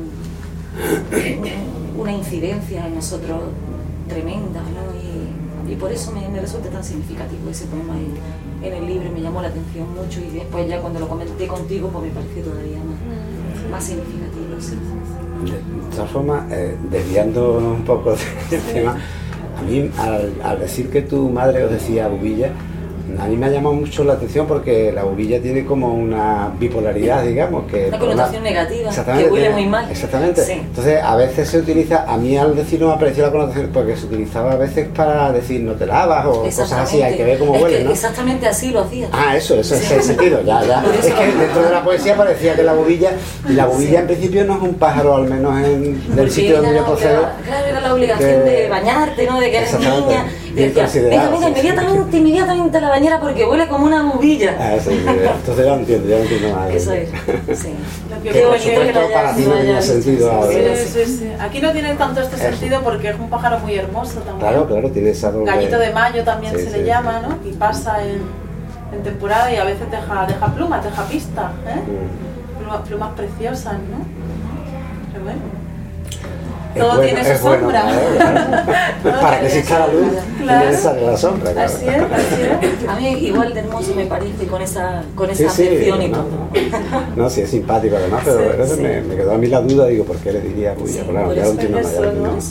una incidencia en nosotros tremenda, ¿no? Y por eso me resulta tan significativo ese poema en el libro, me llamó la atención mucho, y después ya cuando lo comenté contigo pues me pareció todavía más significativo. Sí. De todas formas, desviándonos un poco del tema, a mí al decir que tu madre os decía bubilla, a mí me ha llamado mucho la atención, porque la bubilla tiene como una bipolaridad, digamos, que una connotación negativa, que huele muy mal. Exactamente. Sí. Entonces, a veces se utiliza, a mí al decirlo me apareció la connotación, porque se utilizaba a veces para decir no te lavas o cosas así, hay que ver cómo huele, ¿no? Exactamente así lo hacía. Eso es el sentido, ya. Es que dentro de la poesía parecía que la bubilla en principio no es un pájaro, al menos del sitio donde yo procedo. Claro, era la obligación de bañarte, ¿no? De que eres niña. Venga, inmediatamente a la bañera porque huele como una bubilla. Entonces ya lo entiendo más. Eso es, sí. Que por supuesto para ti no tenía sentido ahora. Sí. Aquí no tiene tanto este sentido porque es un pájaro muy hermoso también. Claro, tiene esa doble... Gallito de mayo también se le llama, ¿no? Y pasa en temporada, y a veces deja plumas, deja pistas, ¿eh? Plumas preciosas, ¿no? Pero bueno. Todo tiene su sombra. Claro. Para que exista la luz, tiene esa la sombra. Claro. Así es. A mí igual de hermoso me parece con esa afección y todo. No, sí, es simpático además, pero a veces me quedó a mí la duda, digo, ¿por qué le diría bulla? Claro, ya lo entiendo más. Se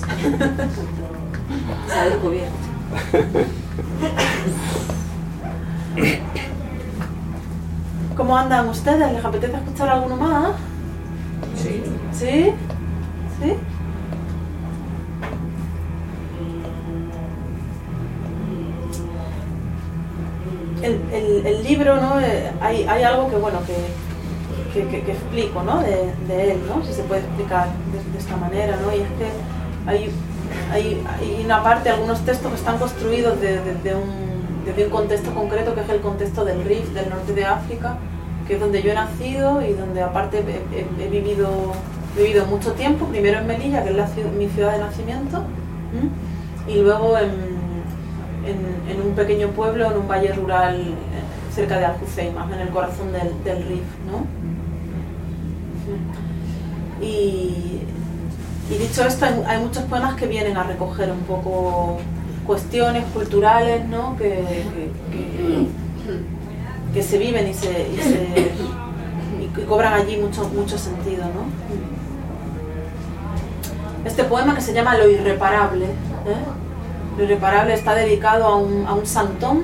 ha descubierto. ¿Cómo andan ustedes? ¿Les apetece escuchar alguno más? Sí. ¿Sí? ¿Sí? El libro, ¿no? Hay algo que, bueno, que explico, ¿no? De él, ¿no? Si se puede explicar de esta manera, ¿no? Y es que hay una parte, algunos textos que están construidos desde un contexto concreto, que es el contexto del Rif, del norte de África, que es donde yo he nacido y donde aparte he vivido mucho tiempo, primero en Melilla, que es mi ciudad de nacimiento, y luego en un pequeño pueblo, en un valle rural cerca de Aljuceima, en el corazón del Rif, ¿no? Y dicho esto, hay muchos poemas que vienen a recoger un poco cuestiones culturales, ¿no? que se viven y cobran allí mucho sentido, ¿no? Este poema, que se llama Lo Irreparable, Lo Irreparable, está dedicado a un santón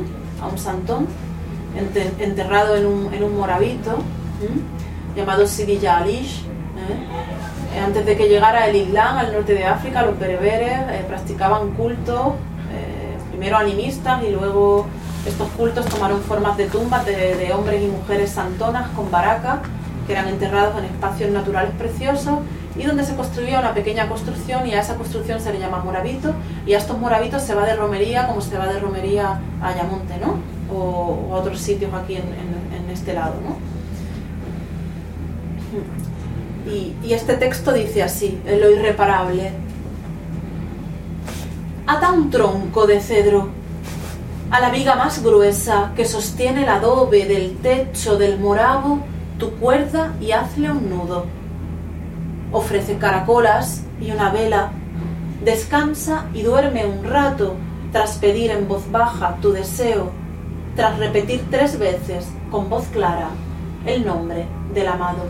enterrado en un morabito llamado Sidi Alish. Antes de que llegara el Islam al norte de África, los bereberes practicaban cultos, primero animistas, y luego estos cultos tomaron formas de tumbas de hombres y mujeres santonas con baracas, que eran enterrados en espacios naturales preciosos, y donde se construía una pequeña construcción, y a esa construcción se le llama morabito, y a estos morabitos se va de romería, como se va de romería a Ayamonte, ¿no? O a otros sitios aquí en este lado, ¿no? Y este texto dice así, en Lo Irreparable: ata un tronco de cedro a la viga más gruesa que sostiene el adobe del techo del morabo tu cuerda y hazle un nudo. Ofrece caracolas y una vela, descansa y duerme un rato tras pedir en voz baja tu deseo, tras repetir 3 veces con voz clara el nombre del amado.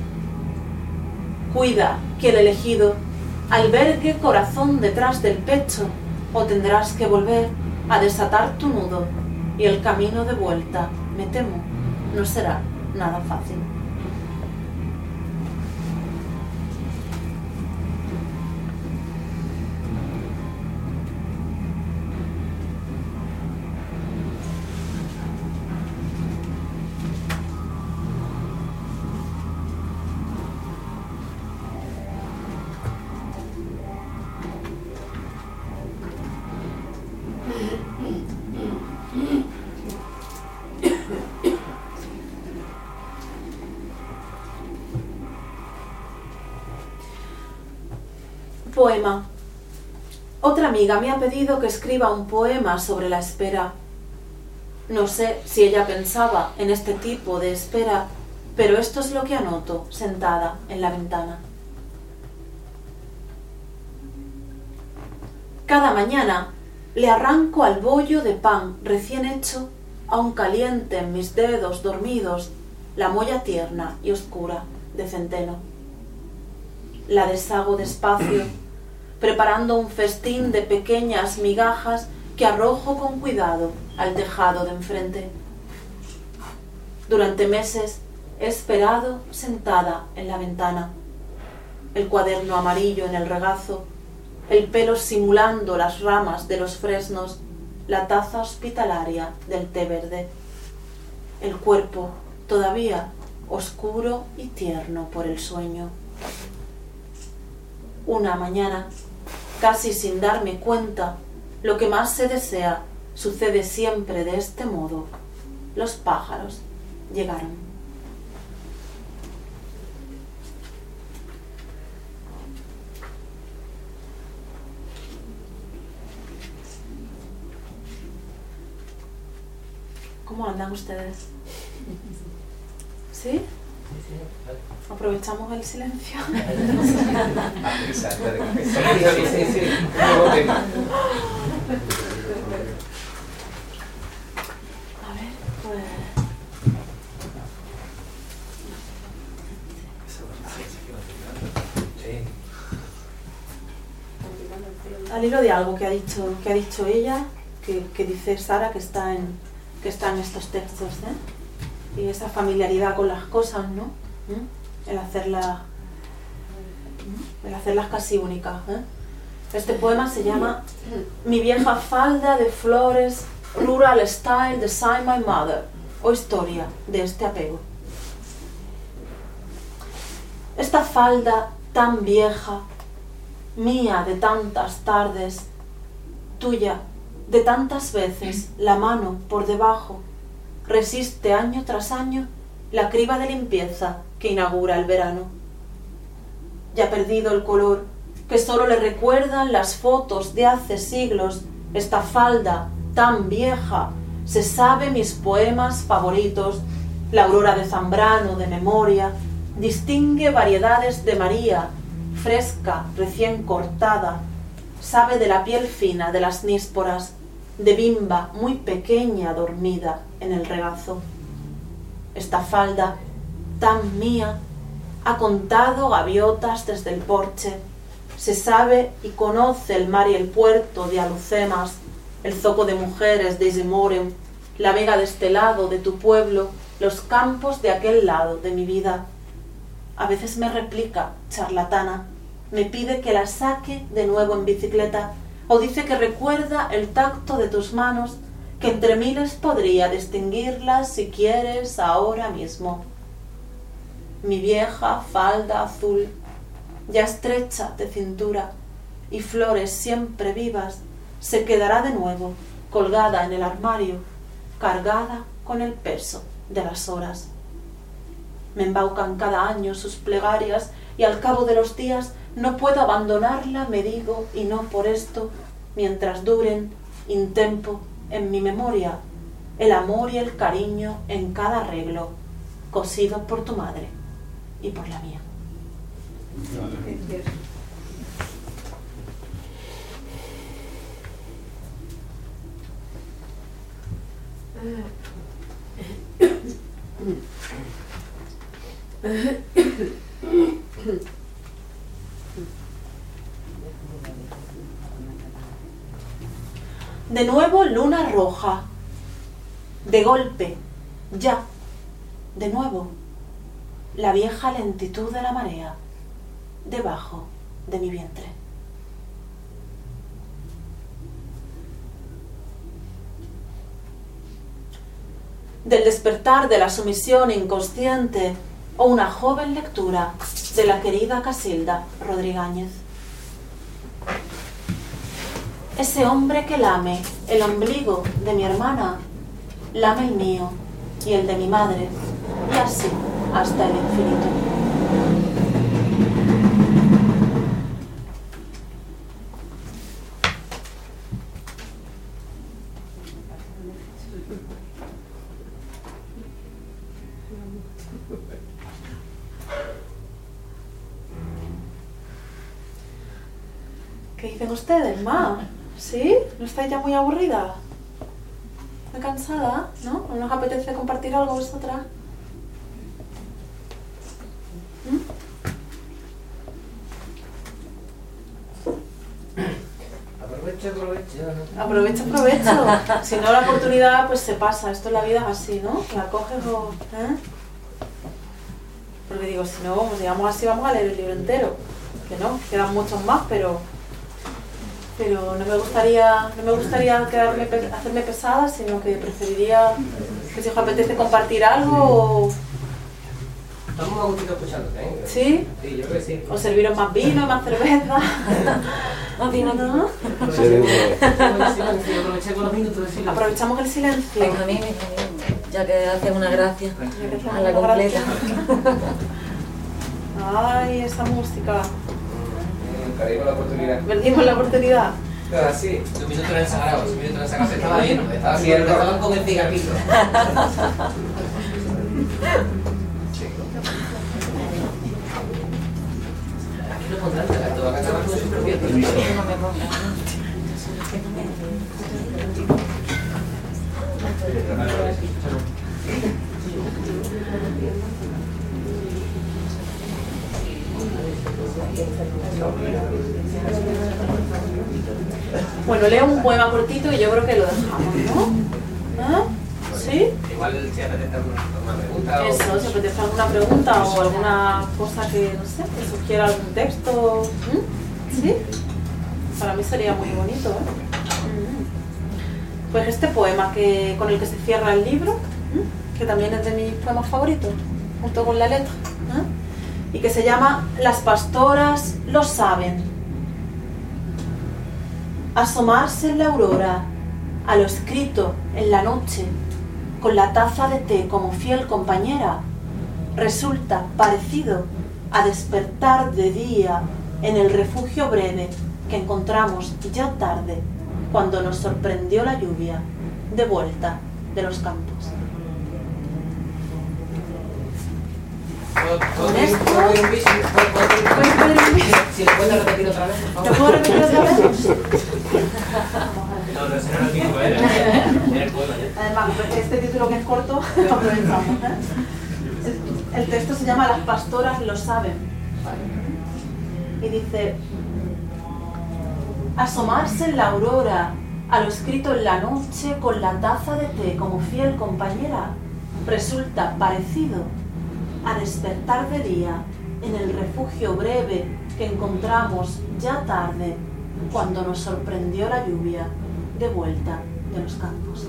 Cuida que el elegido albergue corazón detrás del pecho, o tendrás que volver a desatar tu nudo, y el camino de vuelta, me temo, no será nada fácil. Poema. Otra amiga me ha pedido que escriba un poema sobre la espera. No sé si ella pensaba en este tipo de espera, pero esto es lo que anoto sentada en la ventana. Cada mañana le arranco al bollo de pan recién hecho, aún caliente en mis dedos dormidos, la molla tierna y oscura de centeno. La deshago despacio, preparando un festín de pequeñas migajas que arrojo con cuidado al tejado de enfrente. Durante meses he esperado sentada en la ventana, el cuaderno amarillo en el regazo, el pelo simulando las ramas de los fresnos, la taza hospitalaria del té verde, el cuerpo todavía oscuro y tierno por el sueño. Una mañana, casi sin darme cuenta, lo que más se desea sucede siempre de este modo. Los pájaros llegaron. ¿Cómo andan ustedes? ¿Sí? ¿Aprovechamos el silencio? A ver, pues... Al hilo de algo que ha dicho ella, que dice Sara, que está en estos textos, y esa familiaridad con las cosas, ¿no? El hacerlas casi únicas. Este poema se llama Mi vieja falda de flores, Rural Style Design My Mother, o historia de este apego. Esta falda tan vieja, mía de tantas tardes, tuya de tantas veces, la mano por debajo, resiste año tras año la criba de limpieza que inaugura el verano. Ya perdido el color que solo le recuerdan las fotos de hace siglos, esta falda tan vieja se sabe mis poemas favoritos, la aurora de Zambrano de memoria, distingue variedades de María, fresca, recién cortada, sabe de la piel fina de las nísporas, de bimba muy pequeña dormida en el regazo. Esta falda, tan mía, ha contado gaviotas desde el porche, se sabe y conoce el mar y el puerto de Alucemas, el zoco de mujeres de Isimorem, la vega de este lado de tu pueblo, los campos de aquel lado de mi vida. A veces me replica, charlatana, me pide que la saque de nuevo en bicicleta, o dice que recuerda el tacto de tus manos, que entre miles podría distinguirlas si quieres ahora mismo. Mi vieja falda azul, ya estrecha de cintura, y flores siempre vivas, se quedará de nuevo colgada en el armario, cargada con el peso de las horas. Me embaucan cada año sus plegarias, y al cabo de los días no puedo abandonarla, me digo, y no por esto, mientras duren, intempo, en mi memoria, el amor y el cariño en cada arreglo, cosido por tu madre y por la mía. De nuevo luna roja, de golpe, ya, de nuevo, la vieja lentitud de la marea, debajo de mi vientre. Del despertar de la sumisión inconsciente o una joven lectura de la querida Casilda Rodríguez. Ese hombre que lame el ombligo de mi hermana, lame el mío y el de mi madre, y así hasta el infinito. ¿Qué dicen ustedes, ma? ¿Sí? ¿No estáis ya muy aburridas? ¿Muy cansada? ¿No? ¿No os apetece compartir algo vosotras? Aprovecho. Si no, la oportunidad pues se pasa. Esto en la vida es así, ¿no? La coges o... Porque digo, si no, pues digamos así, vamos a leer el libro entero. Que no, quedan muchos más, pero no me gustaría hacerme pesada, sino que preferiría que si os apetece compartir algo o... Estamos a gustito escuchándote, ¿eh? ¿Sí? Sí, yo creo que sí. ¿O serviros más vino, más cerveza? Más vino, ¿no? Aprovechamos el silencio. Venga, mí, ya que hace una gracia a la completa. Ay, esa música. Perdimos la oportunidad. Perdimos la oportunidad. Sí, 2 minutos eran sagrados, 2 minutos eran sagrados. Estaba bien, estaba bien, estaban con el cigarrito. Aquí no pondrán la toda casa más súper bien. No me pongas. Bueno, leo un poema cortito y yo creo que lo dejamos, ¿no? ¿Sí? Igual si apetece alguna pregunta. Eso, si apetece alguna pregunta o alguna cosa que, no sé, que sugiera algún texto. ¿Sí? Para mí sería muy bonito, Pues este poema con el que se cierra el libro, que también es de mis poemas favoritos, junto con la letra, y que se llama Las pastoras lo saben. Asomarse en la aurora, a lo escrito en la noche, con la taza de té como fiel compañera, resulta parecido a despertar de día en el refugio breve que encontramos ya tarde, cuando nos sorprendió la lluvia, de vuelta de los campos. ¿Con esto? Si lo puedes repetir otra vez, por favor. ¿Lo puedo repetir otra vez? No, ese no era el título, era el poema. Además, este título que es corto, lo aprovechamos. El texto se llama Las pastoras lo saben. Y dice: asomarse en la aurora, a lo escrito en la noche, con la taza de té como fiel compañera, resulta parecido a despertar de día en el refugio breve que encontramos ya tarde, cuando nos sorprendió la lluvia de vuelta de los campos.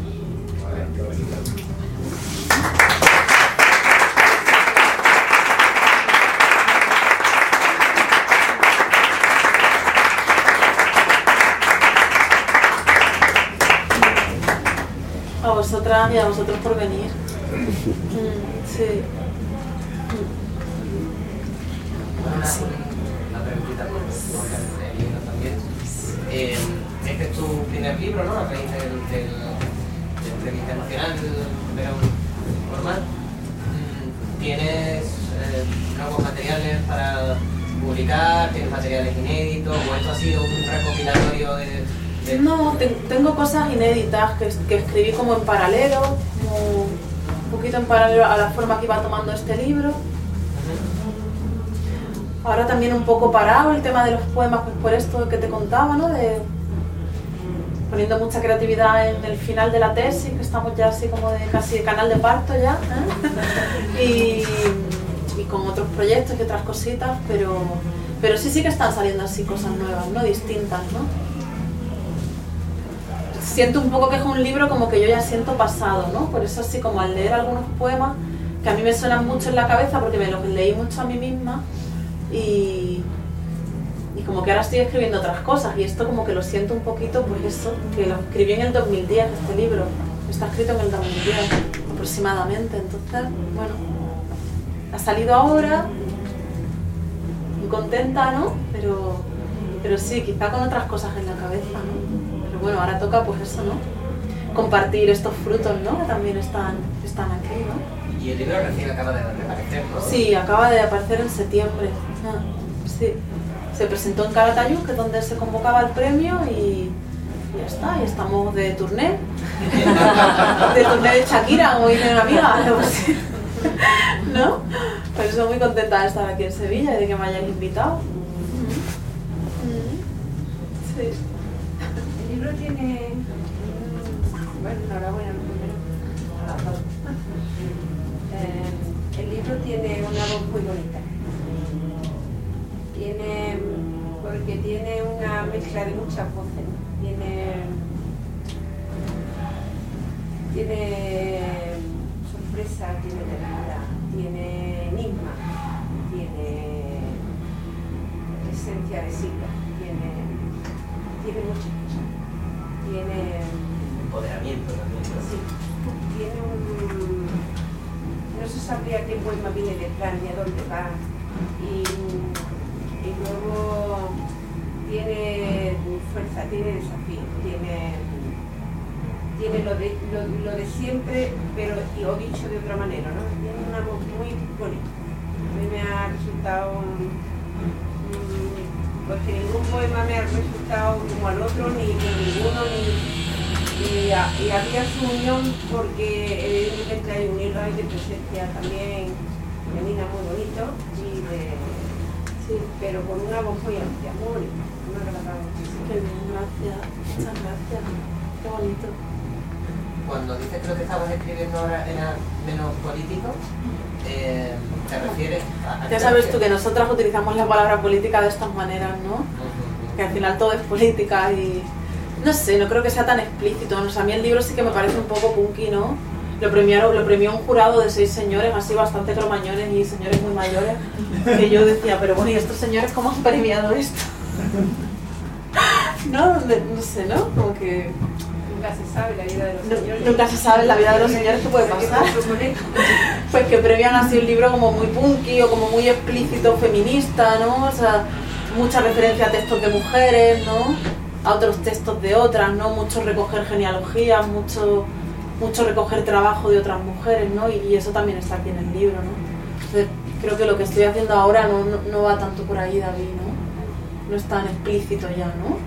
A vosotras y a vosotros por venir. Sí. Una preguntita por el libro también. Este es tu primer libro, ¿no? A raíz del entrevista emocional, pero formal. ¿Tienes nuevos materiales para publicar? ¿Tienes materiales inéditos? ¿O esto ha sido un recopilatorio de...? No, tengo cosas inéditas que escribí como en paralelo, como un poquito en paralelo a la forma que iba tomando este libro. Ahora también un poco parado el tema de los poemas, pues por esto que te contaba, ¿no? De poniendo mucha creatividad en el final de la tesis, que estamos ya así como de casi canal de parto ya, y con otros proyectos y otras cositas, pero sí que están saliendo así cosas nuevas, ¿no? Distintas, ¿no? Siento un poco que es un libro como que yo ya siento pasado, ¿no? Por eso así como al leer algunos poemas que a mí me suenan mucho en la cabeza porque me los leí mucho a mí misma y como que ahora estoy escribiendo otras cosas y esto como que lo siento un poquito, pues eso, que lo escribí en el 2010 este libro, está escrito en el 2010 aproximadamente, entonces, bueno, ha salido ahora, muy contenta, ¿no? Pero sí, quizá con otras cosas en la cabeza, ¿no? Pero bueno, ahora toca pues eso, ¿no? Compartir estos frutos, ¿no? Que también están aquí, ¿no? Y el libro recién acaba de aparecer, ¿no? Sí, acaba de aparecer en septiembre. Sí, se presentó en Calatayud, que es donde se convocaba el premio, y ya está, y estamos de turné. De turné de Shakira, como dice una amiga, algo así. ¿No? Por eso muy contenta de estar aquí en Sevilla y de que me hayáis invitado. Sí. El libro tiene... Bueno, enhorabuena primero a las dos. El libro tiene una voz muy bonita. Porque tiene una mezcla de muchas voces. Tiene sorpresa, tiene ternura, tiene enigma, tiene esencia de siglo, tiene muchas cosas. Tiene Empoderamiento también. sí, tiene un... No se sabría qué poema viene detrás ni a dónde va. Y luego tiene fuerza, tiene desafío, tiene lo de siempre, pero o dicho de otra manera, ¿no? Tiene una voz muy bonita. A mí me ha resultado porque ningún poema me ha resultado como al otro, ni ninguno, y había su unión, porque evidentemente hay un hilo ahí de presencia también femenina muy bonito, sí, pero con una voz muy amplia, muy bonita, me ha agradado muchísimo. Qué bien, gracias, muchas gracias, qué bonito. Cuando dices que lo que estabas escribiendo ahora era menos político, ¿te refieres a...? Ya sabes tú que nosotras utilizamos la palabra política de estas maneras, ¿no? Que al final todo es política y... No sé, no creo que sea tan explícito. O sea, a mí el libro sí que me parece un poco punky, ¿no? Lo premió un jurado de 6 señores, así bastante cromañones y señores muy mayores, que yo decía, pero bueno, ¿y estos señores cómo han premiado esto? No sé, ¿no? Como que... Nunca se sabe la vida de los señores. Nunca se sabe la vida de los señores qué puede pasar. Pues que premian así un libro como muy punky o como muy explícito feminista, ¿no? O sea, mucha referencia a textos de mujeres, ¿no? A otros textos de otras, ¿no? Mucho recoger genealogías, mucho recoger trabajo de otras mujeres, ¿no? Y eso también está aquí en el libro, ¿no? Entonces, creo que lo que estoy haciendo ahora no va tanto por ahí, David, ¿no? No es tan explícito ya, ¿no?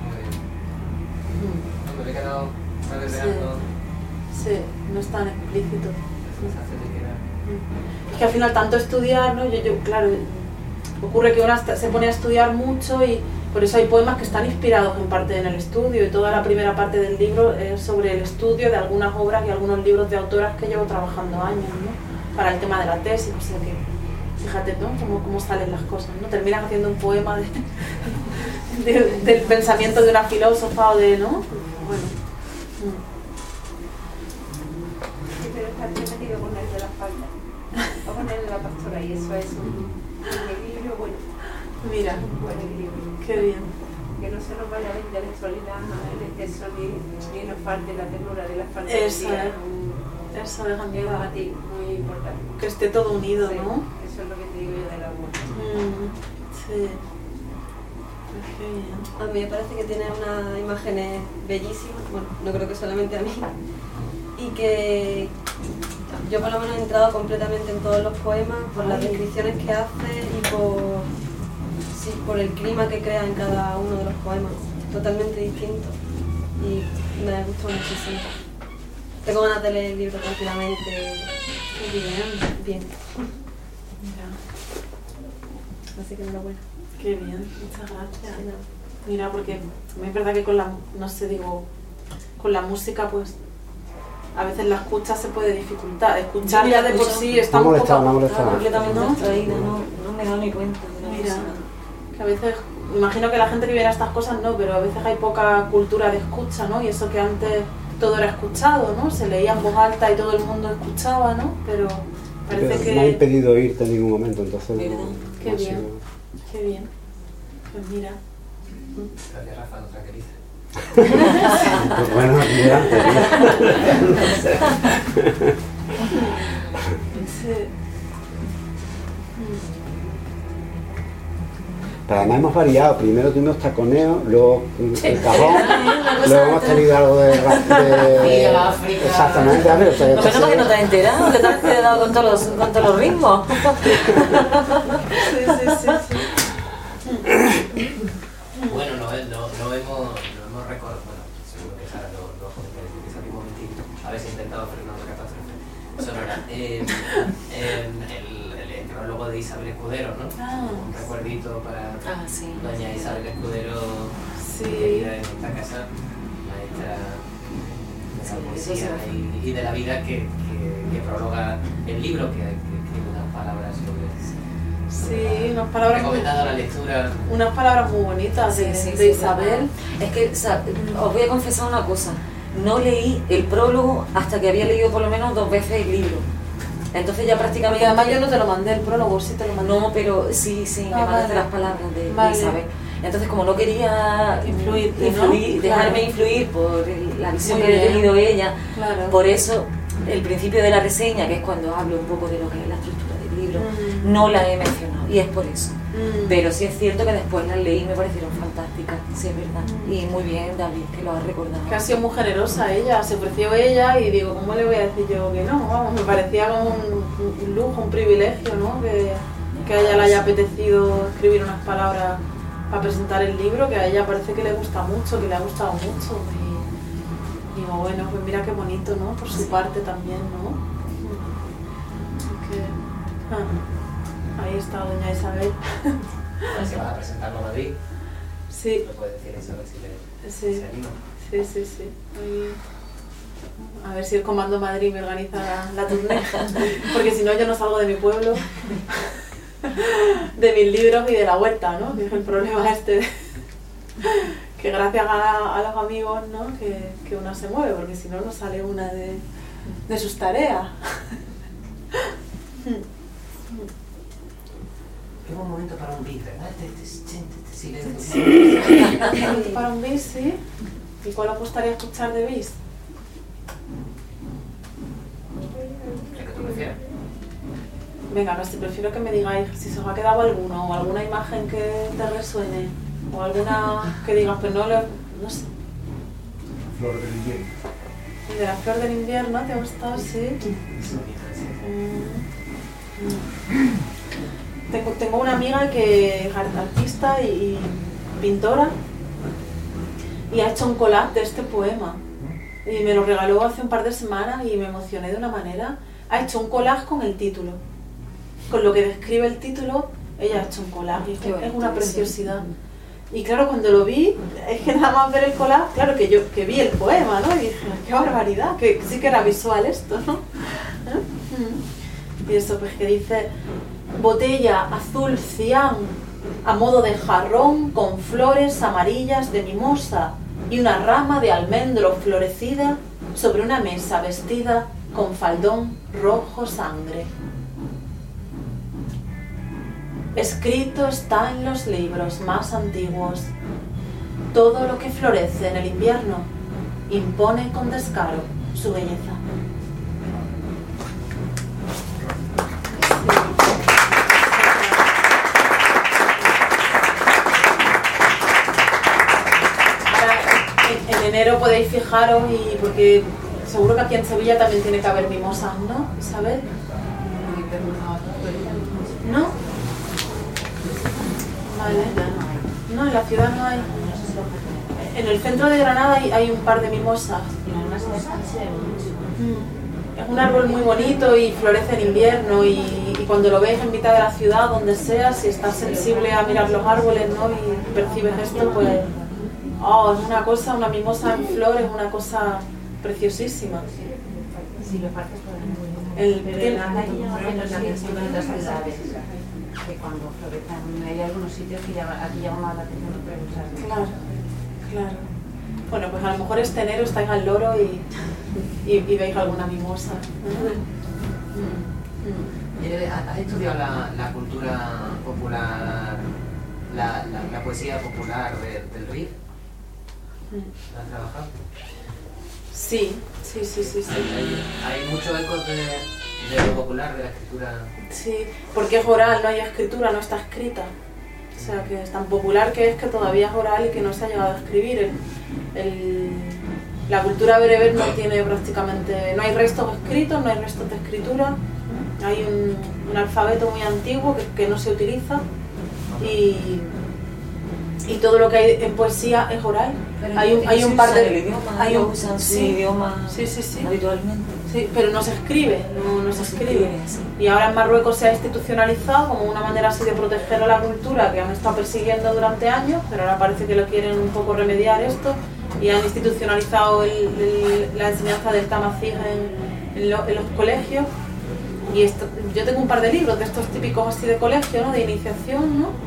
Me he quedado reverberando. Sí, no es tan explícito. Es que al final tanto estudiar, ¿no? Claro, ocurre que una se pone a estudiar mucho y por eso hay poemas que están inspirados en parte en el estudio, y toda la primera parte del libro es sobre el estudio de algunas obras y algunos libros de autoras que llevo trabajando años, ¿no? Para el tema de la tesis, o sea que fíjate, ¿no? Cómo salen las cosas, ¿no? Terminas haciendo un poema del pensamiento de una filósofa o de, ¿no? Bueno. Sí, pero está metido con el de la falda. Va a ponerle la pastora y eso es un equilibrio bueno. Mira, Un buen equilibrio. qué bien. Que no se nos vaya la intelectualidad, el exceso, ni nos falte la ternura de la falda. Eso es. Es Eso es, un amiga. matiz muy importante. Que esté todo unido, Sí, ¿no? eso es lo que te digo yo del amor. Sí. Pues qué bien. A mí me parece que tiene unas imágenes bellísimas, bueno, no creo que solamente a mí, y que yo por lo menos he entrado completamente en todos los poemas por las descripciones que hace y por el clima que crea en cada uno de los poemas, totalmente distinto, y me gustó muchísimo. Tengo ganas de leer el libro tranquilamente. Bien. Mira, Así que enhorabuena. qué bien. Muchas gracias. Sí, no. Mira, porque a mí es verdad que con la, no sé, digo, con la música pues a veces la escucha se puede dificultar. Escuchar ya de por sí está un poco... Me ha molestado. Completamente ¿No? distraída, no me he dado ni cuenta. de la Mira, cosa. que a veces, imagino que la gente que viene a estas cosas no, pero a veces hay poca cultura de escucha, ¿no? Y eso que antes todo era escuchado, ¿no? Se leía en voz alta y todo el mundo escuchaba, ¿no? Pero parece Pero que... me ha impedido oírte en ningún momento, entonces... ¿Verdad? Qué no ha bien. sido- Qué bien. Pues mira. Gracias, Rafa, no tranquiliza. Pues bueno, mira, Sí. pero además hemos variado. Primero tuvimos taconeo, luego el cajón, luego hemos tenido algo de África. exactamente, a ver, o sea, Lo menos que no te has enterado, que te has quedado con todos los ritmos. Sí. Bueno, no hemos recordado, bueno, seguro que Sara lo comenté en ese mismo momentito, habéis intentado frenar una catástrofe sonora. El prólogo de Isabel Escudero, ¿no? Un recuerdito para sí. doña Isabel Escudero, Sí. querida en esta casa, maestra de la poesía y de la vida que prologa el libro, que escribe unas palabras sobre Sí, unas palabras recomendado a la lectura. Unas palabras muy bonitas de Isabel. Es que os voy a confesar una cosa, no leí el prólogo hasta que había leído por lo menos 2 veces el libro. Entonces ya prácticamente... Porque además yo no te lo mandé el prólogo, sí te lo mandé. No, pero sí, me mandaste las palabras de Isabel. Entonces como no quería influir, dejarme claro. influir por la visión Muy que había bien. tenido ella, Claro. por eso el principio de la reseña, que es cuando hablo un poco de lo que es la estructura del libro, no la he mencionado, y es por eso. Pero sí es cierto que después las leí y me parecieron fantásticas, sí es verdad. Y muy bien, David, que lo has recordado. Que ha sido muy generosa ella, se ofreció ella y digo, ¿cómo le voy a decir yo que no? Vamos, me parecía como un lujo, un privilegio, ¿no? Que a ella le haya apetecido escribir unas palabras para presentar el libro, que a ella parece que le gusta mucho, que le ha gustado mucho. Y digo, bueno, pues mira qué bonito, ¿no? Por su parte también, ¿no? Ahí está doña Isabel. Ahora se va a presentarlo a Madrid. Sí. Lo puede decir Isabel si Sí. se anima. Sí. Ahí. A ver si el Comando Madrid me organiza la tournée, porque si no yo no salgo de mi pueblo, de mis libros y de la huerta, ¿no? Que es el problema que gracias a los amigos, ¿no? Que una se mueve, porque si no, no sale una de sus tareas. Qué buen momento para un beat, ¿verdad? Este silencio. Para un bis, sí. ¿Y cuál os gustaría escuchar de bis? ¿El que tú prefieras? Venga, no, si prefiero que me digáis si se os ha quedado alguno o alguna imagen que te resuene o alguna que digas, pues no sé. Flor del invierno. ¿Y de la flor del invierno te ha gustado? Sí. Tengo una amiga que es artista y pintora y ha hecho un collage de este poema y me lo regaló hace un par de semanas y me emocioné de una manera. Ha hecho un collage con el título, con lo que describe el título. Ella ha hecho un collage y es una preciosidad. Y claro, cuando lo vi, es que nada más ver el collage, claro que vi el poema, ¿no? Y dije, qué barbaridad, que sí que era visual esto, ¿no? Y eso, pues que dice: botella azul cian a modo de jarrón con flores amarillas de mimosa y una rama de almendro florecida sobre una mesa vestida con faldón rojo sangre. Escrito está en los libros más antiguos: todo lo que florece en el invierno impone con descaro su belleza. En enero podéis fijaros, y porque seguro que aquí en Sevilla también tiene que haber mimosas, ¿no, Isabel? ¿No? Vale. No, en la ciudad no hay. En el centro de Granada hay un par de mimosas. Es un árbol muy bonito y florece en invierno y cuando lo ves en mitad de la ciudad, donde sea, si estás sensible a mirar los árboles, ¿no? Y percibes esto, pues... oh, es una cosa, una mimosa en flor, es una cosa preciosísima. Sí, lo partes por que cuando florecen hay algunos sitios que aquí llaman más la atención que preguntar. Claro. Bueno, pues a lo mejor este enero estáis al loro y veis alguna mimosa. ¿Has estudiado la cultura popular, la poesía popular del RIF? ¿La has trabajado? Sí. Hay mucho eco de lo popular, de la escritura. Sí, porque es oral, no hay escritura, no está escrita. O sea, que es tan popular que es que todavía es oral y que no se ha llegado a escribir. La cultura bereber no tiene prácticamente, no hay restos escritos, no hay restos de escritura. Hay un alfabeto muy antiguo que no se utiliza y y todo lo que hay en poesía es oral. Pero Hay un par de... Hay usan su idioma sí. habitualmente. Sí, pero no se escribe, no se escribe. Sí. Y ahora en Marruecos se ha institucionalizado como una manera así de proteger a la cultura que han estado persiguiendo durante años, pero ahora parece que lo quieren un poco remediar esto y han institucionalizado la enseñanza del tamasig en los colegios. Y yo tengo un par de libros de estos típicos así de colegio, ¿no? De iniciación, ¿no?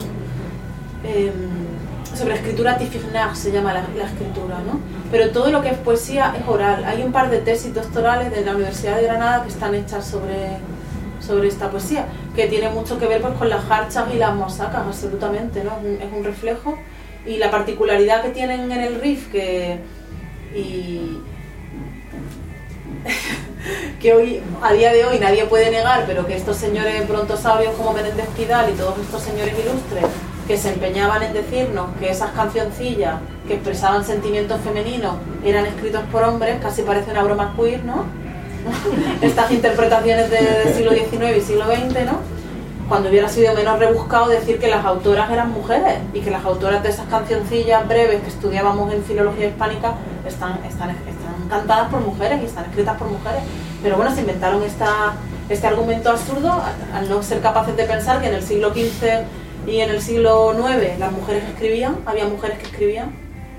Sobre escritura tifignar se llama la escritura, ¿no? Pero todo lo que es poesía es oral. Hay un par de tesis doctorales de la Universidad de Granada que están hechas sobre esta poesía, que tiene mucho que ver pues, con las jarchas y las mosacas, absolutamente, ¿no? Es un reflejo. Y la particularidad que tienen en el Rif, que hoy, a día de hoy nadie puede negar, pero que estos señores brontosaurios como Menéndez Pidal y todos estos señores ilustres que se empeñaban en decirnos que esas cancioncillas que expresaban sentimientos femeninos eran escritos por hombres, casi parece una broma queer, ¿no? Estas interpretaciones del siglo XIX y siglo XX, ¿no? Cuando hubiera sido menos rebuscado decir que las autoras eran mujeres y que las autoras de esas cancioncillas breves que estudiábamos en filología hispánica están cantadas por mujeres y están escritas por mujeres. Pero bueno, se inventaron este argumento absurdo al no ser capaces de pensar que en el siglo XV y en el siglo IX las mujeres escribían, había mujeres que escribían.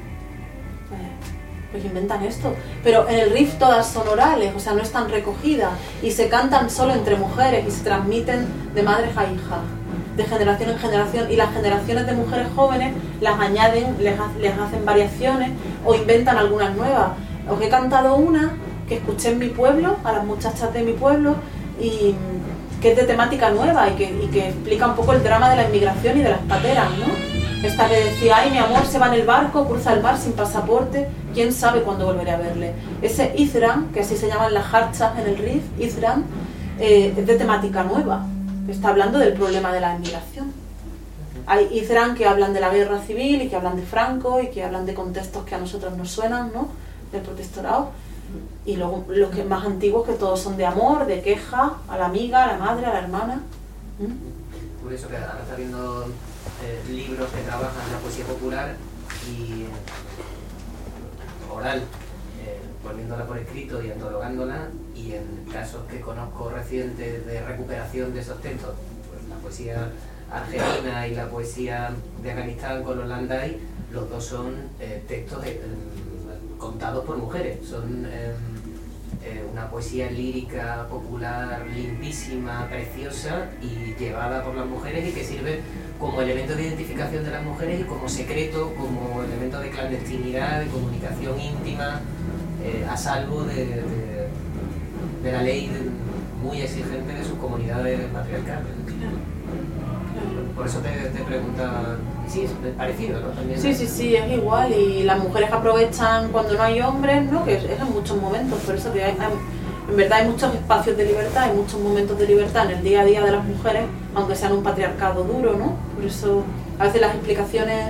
Pues inventan esto. Pero en el Rif todas son orales, o sea, no están recogidas y se cantan solo entre mujeres y se transmiten de madres a hijas, de generación en generación, y las generaciones de mujeres jóvenes las añaden, les hacen variaciones o inventan algunas nuevas. Os he cantado una que escuché en mi pueblo, a las muchachas de mi pueblo, y que es de temática nueva y que explica un poco el drama de la inmigración y de las pateras, ¿no? Esta que decía, ay, mi amor se va en el barco, cruza el mar sin pasaporte, quién sabe cuándo volveré a verle. Ese Izran, que así se llaman las jarchas en el Rif, Izran, es de temática nueva, está hablando del problema de la inmigración. Hay Izran que hablan de la guerra civil y que hablan de Franco y que hablan de contextos que a nosotros nos suenan, ¿no? Del protectorado. Y luego los que más antiguos, que todos son de amor, de queja, a la amiga, a la madre, a la hermana. Por eso que ahora está viendo libros que trabajan la poesía popular y oral, poniéndola por escrito y antologándola, y en casos que conozco recientes de recuperación de esos textos, pues la poesía argelina y la poesía de Afganistán con los Landai, los dos son textos contados por mujeres, son una poesía lírica, popular, limpísima, preciosa y llevada por las mujeres, y que sirve como elemento de identificación de las mujeres y como secreto, como elemento de clandestinidad, de comunicación íntima, a salvo de la ley muy exigente de sus comunidades patriarcales. Por eso te preguntaba, sí, es parecido, ¿no? También, Sí, es igual, y las mujeres aprovechan cuando no hay hombres, ¿no? Que es en muchos momentos, por eso que en verdad hay muchos espacios de libertad, hay muchos momentos de libertad en el día a día de las mujeres, aunque sean un patriarcado duro, ¿no? Por eso a veces las explicaciones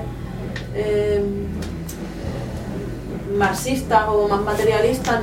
marxistas o más materialistas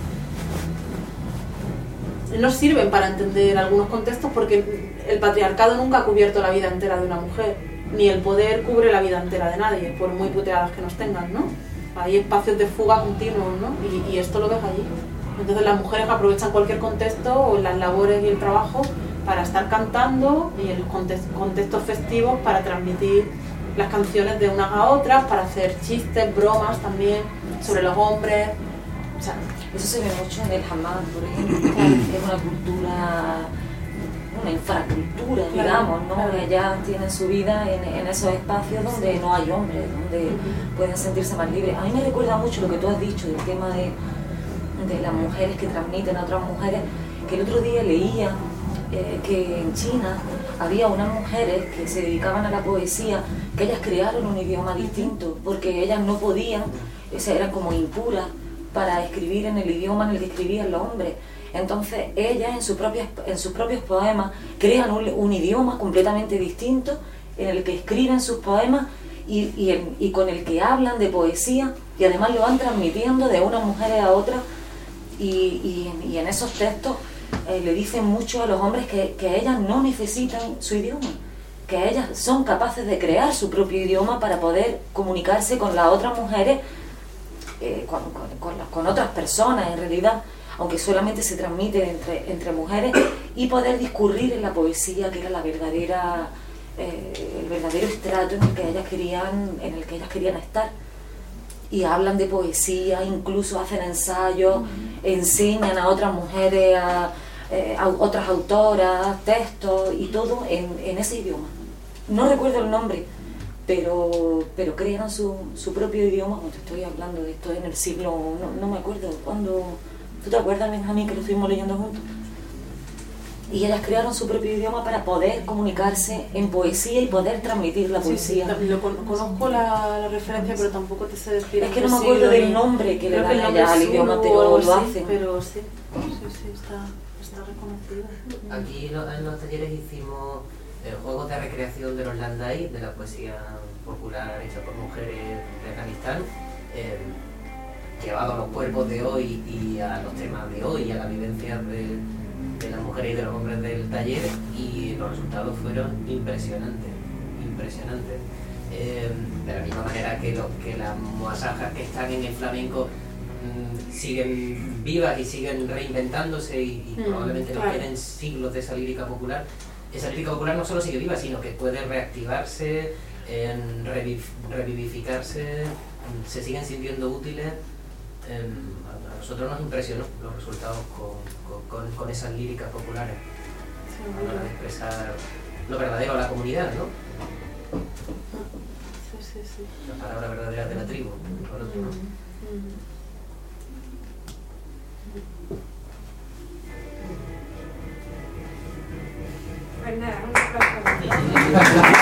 no sirven para entender algunos contextos, porque el patriarcado nunca ha cubierto la vida entera de una mujer, ni el poder cubre la vida entera de nadie, por muy puteadas que nos tengan, ¿no? Hay espacios de fuga continuos, ¿no? Y esto lo ves allí. Entonces las mujeres aprovechan cualquier contexto o las labores y el trabajo para estar cantando, y en los contextos festivos para transmitir las canciones de unas a otras, para hacer chistes, bromas también sobre los hombres. O sea, eso se ve mucho en el Hamad, por ejemplo, que es una cultura, una infracultura, digamos, ¿no? Claro. Ellas tienen su vida en esos espacios donde no hay hombres, donde pueden sentirse más libres. A mí me recuerda mucho lo que tú has dicho del tema de las mujeres que transmiten a otras mujeres, que el otro día leía que en China había unas mujeres que se dedicaban a la poesía, que ellas crearon un idioma distinto, porque ellas no podían, o sea, eran como impuras para escribir en el idioma en el que escribían los hombres. Entonces ellas en sus propios poemas crean un idioma completamente distinto en el que escriben sus poemas y con el que hablan de poesía, y además lo van transmitiendo de unas mujeres a otras, y en esos textos le dicen mucho a los hombres que ellas no necesitan su idioma, que ellas son capaces de crear su propio idioma para poder comunicarse con las otras mujeres, con otras personas en realidad, aunque solamente se transmite entre mujeres, y poder discurrir en la poesía, que era el verdadero estrato en el que ellas querían estar. Y hablan de poesía, incluso hacen ensayos, enseñan a otras mujeres, a otras autoras, textos y todo en ese idioma. No recuerdo el nombre, pero crearon su propio idioma. Como te estoy hablando de esto en el siglo, no me acuerdo cuándo. ¿Tú te acuerdas, Benjamín, que lo estuvimos leyendo juntos? Y ellas crearon su propio idioma para poder comunicarse en poesía y poder transmitir la poesía. Sí, conozco la referencia, pero tampoco te sé decir. Es que no me acuerdo del nombre que le dan ellas al idioma, pero lo hacen. Pero sí, está reconocido. Aquí en los talleres hicimos juegos de recreación de los landai, de la poesía popular hecha por mujeres de Afganistán, llevado a los cuerpos de hoy y a los temas de hoy y a la vivencia de las mujeres y de los hombres del taller, y los resultados fueron impresionantes. De la misma manera que las muasajas que están en el flamenco siguen vivas y siguen reinventándose y probablemente nos queden siglos de esa lírica popular. Esa lírica popular no solo sigue viva, sino que puede reactivarse, revivificarse, se siguen sintiendo útiles. A nosotros nos impresionó los resultados con esas líricas populares, a la hora de expresar lo verdadero a la comunidad, ¿no? Sí. Las palabras verdaderas de la tribu, por otro, ¿no? Pues nada, un aplauso.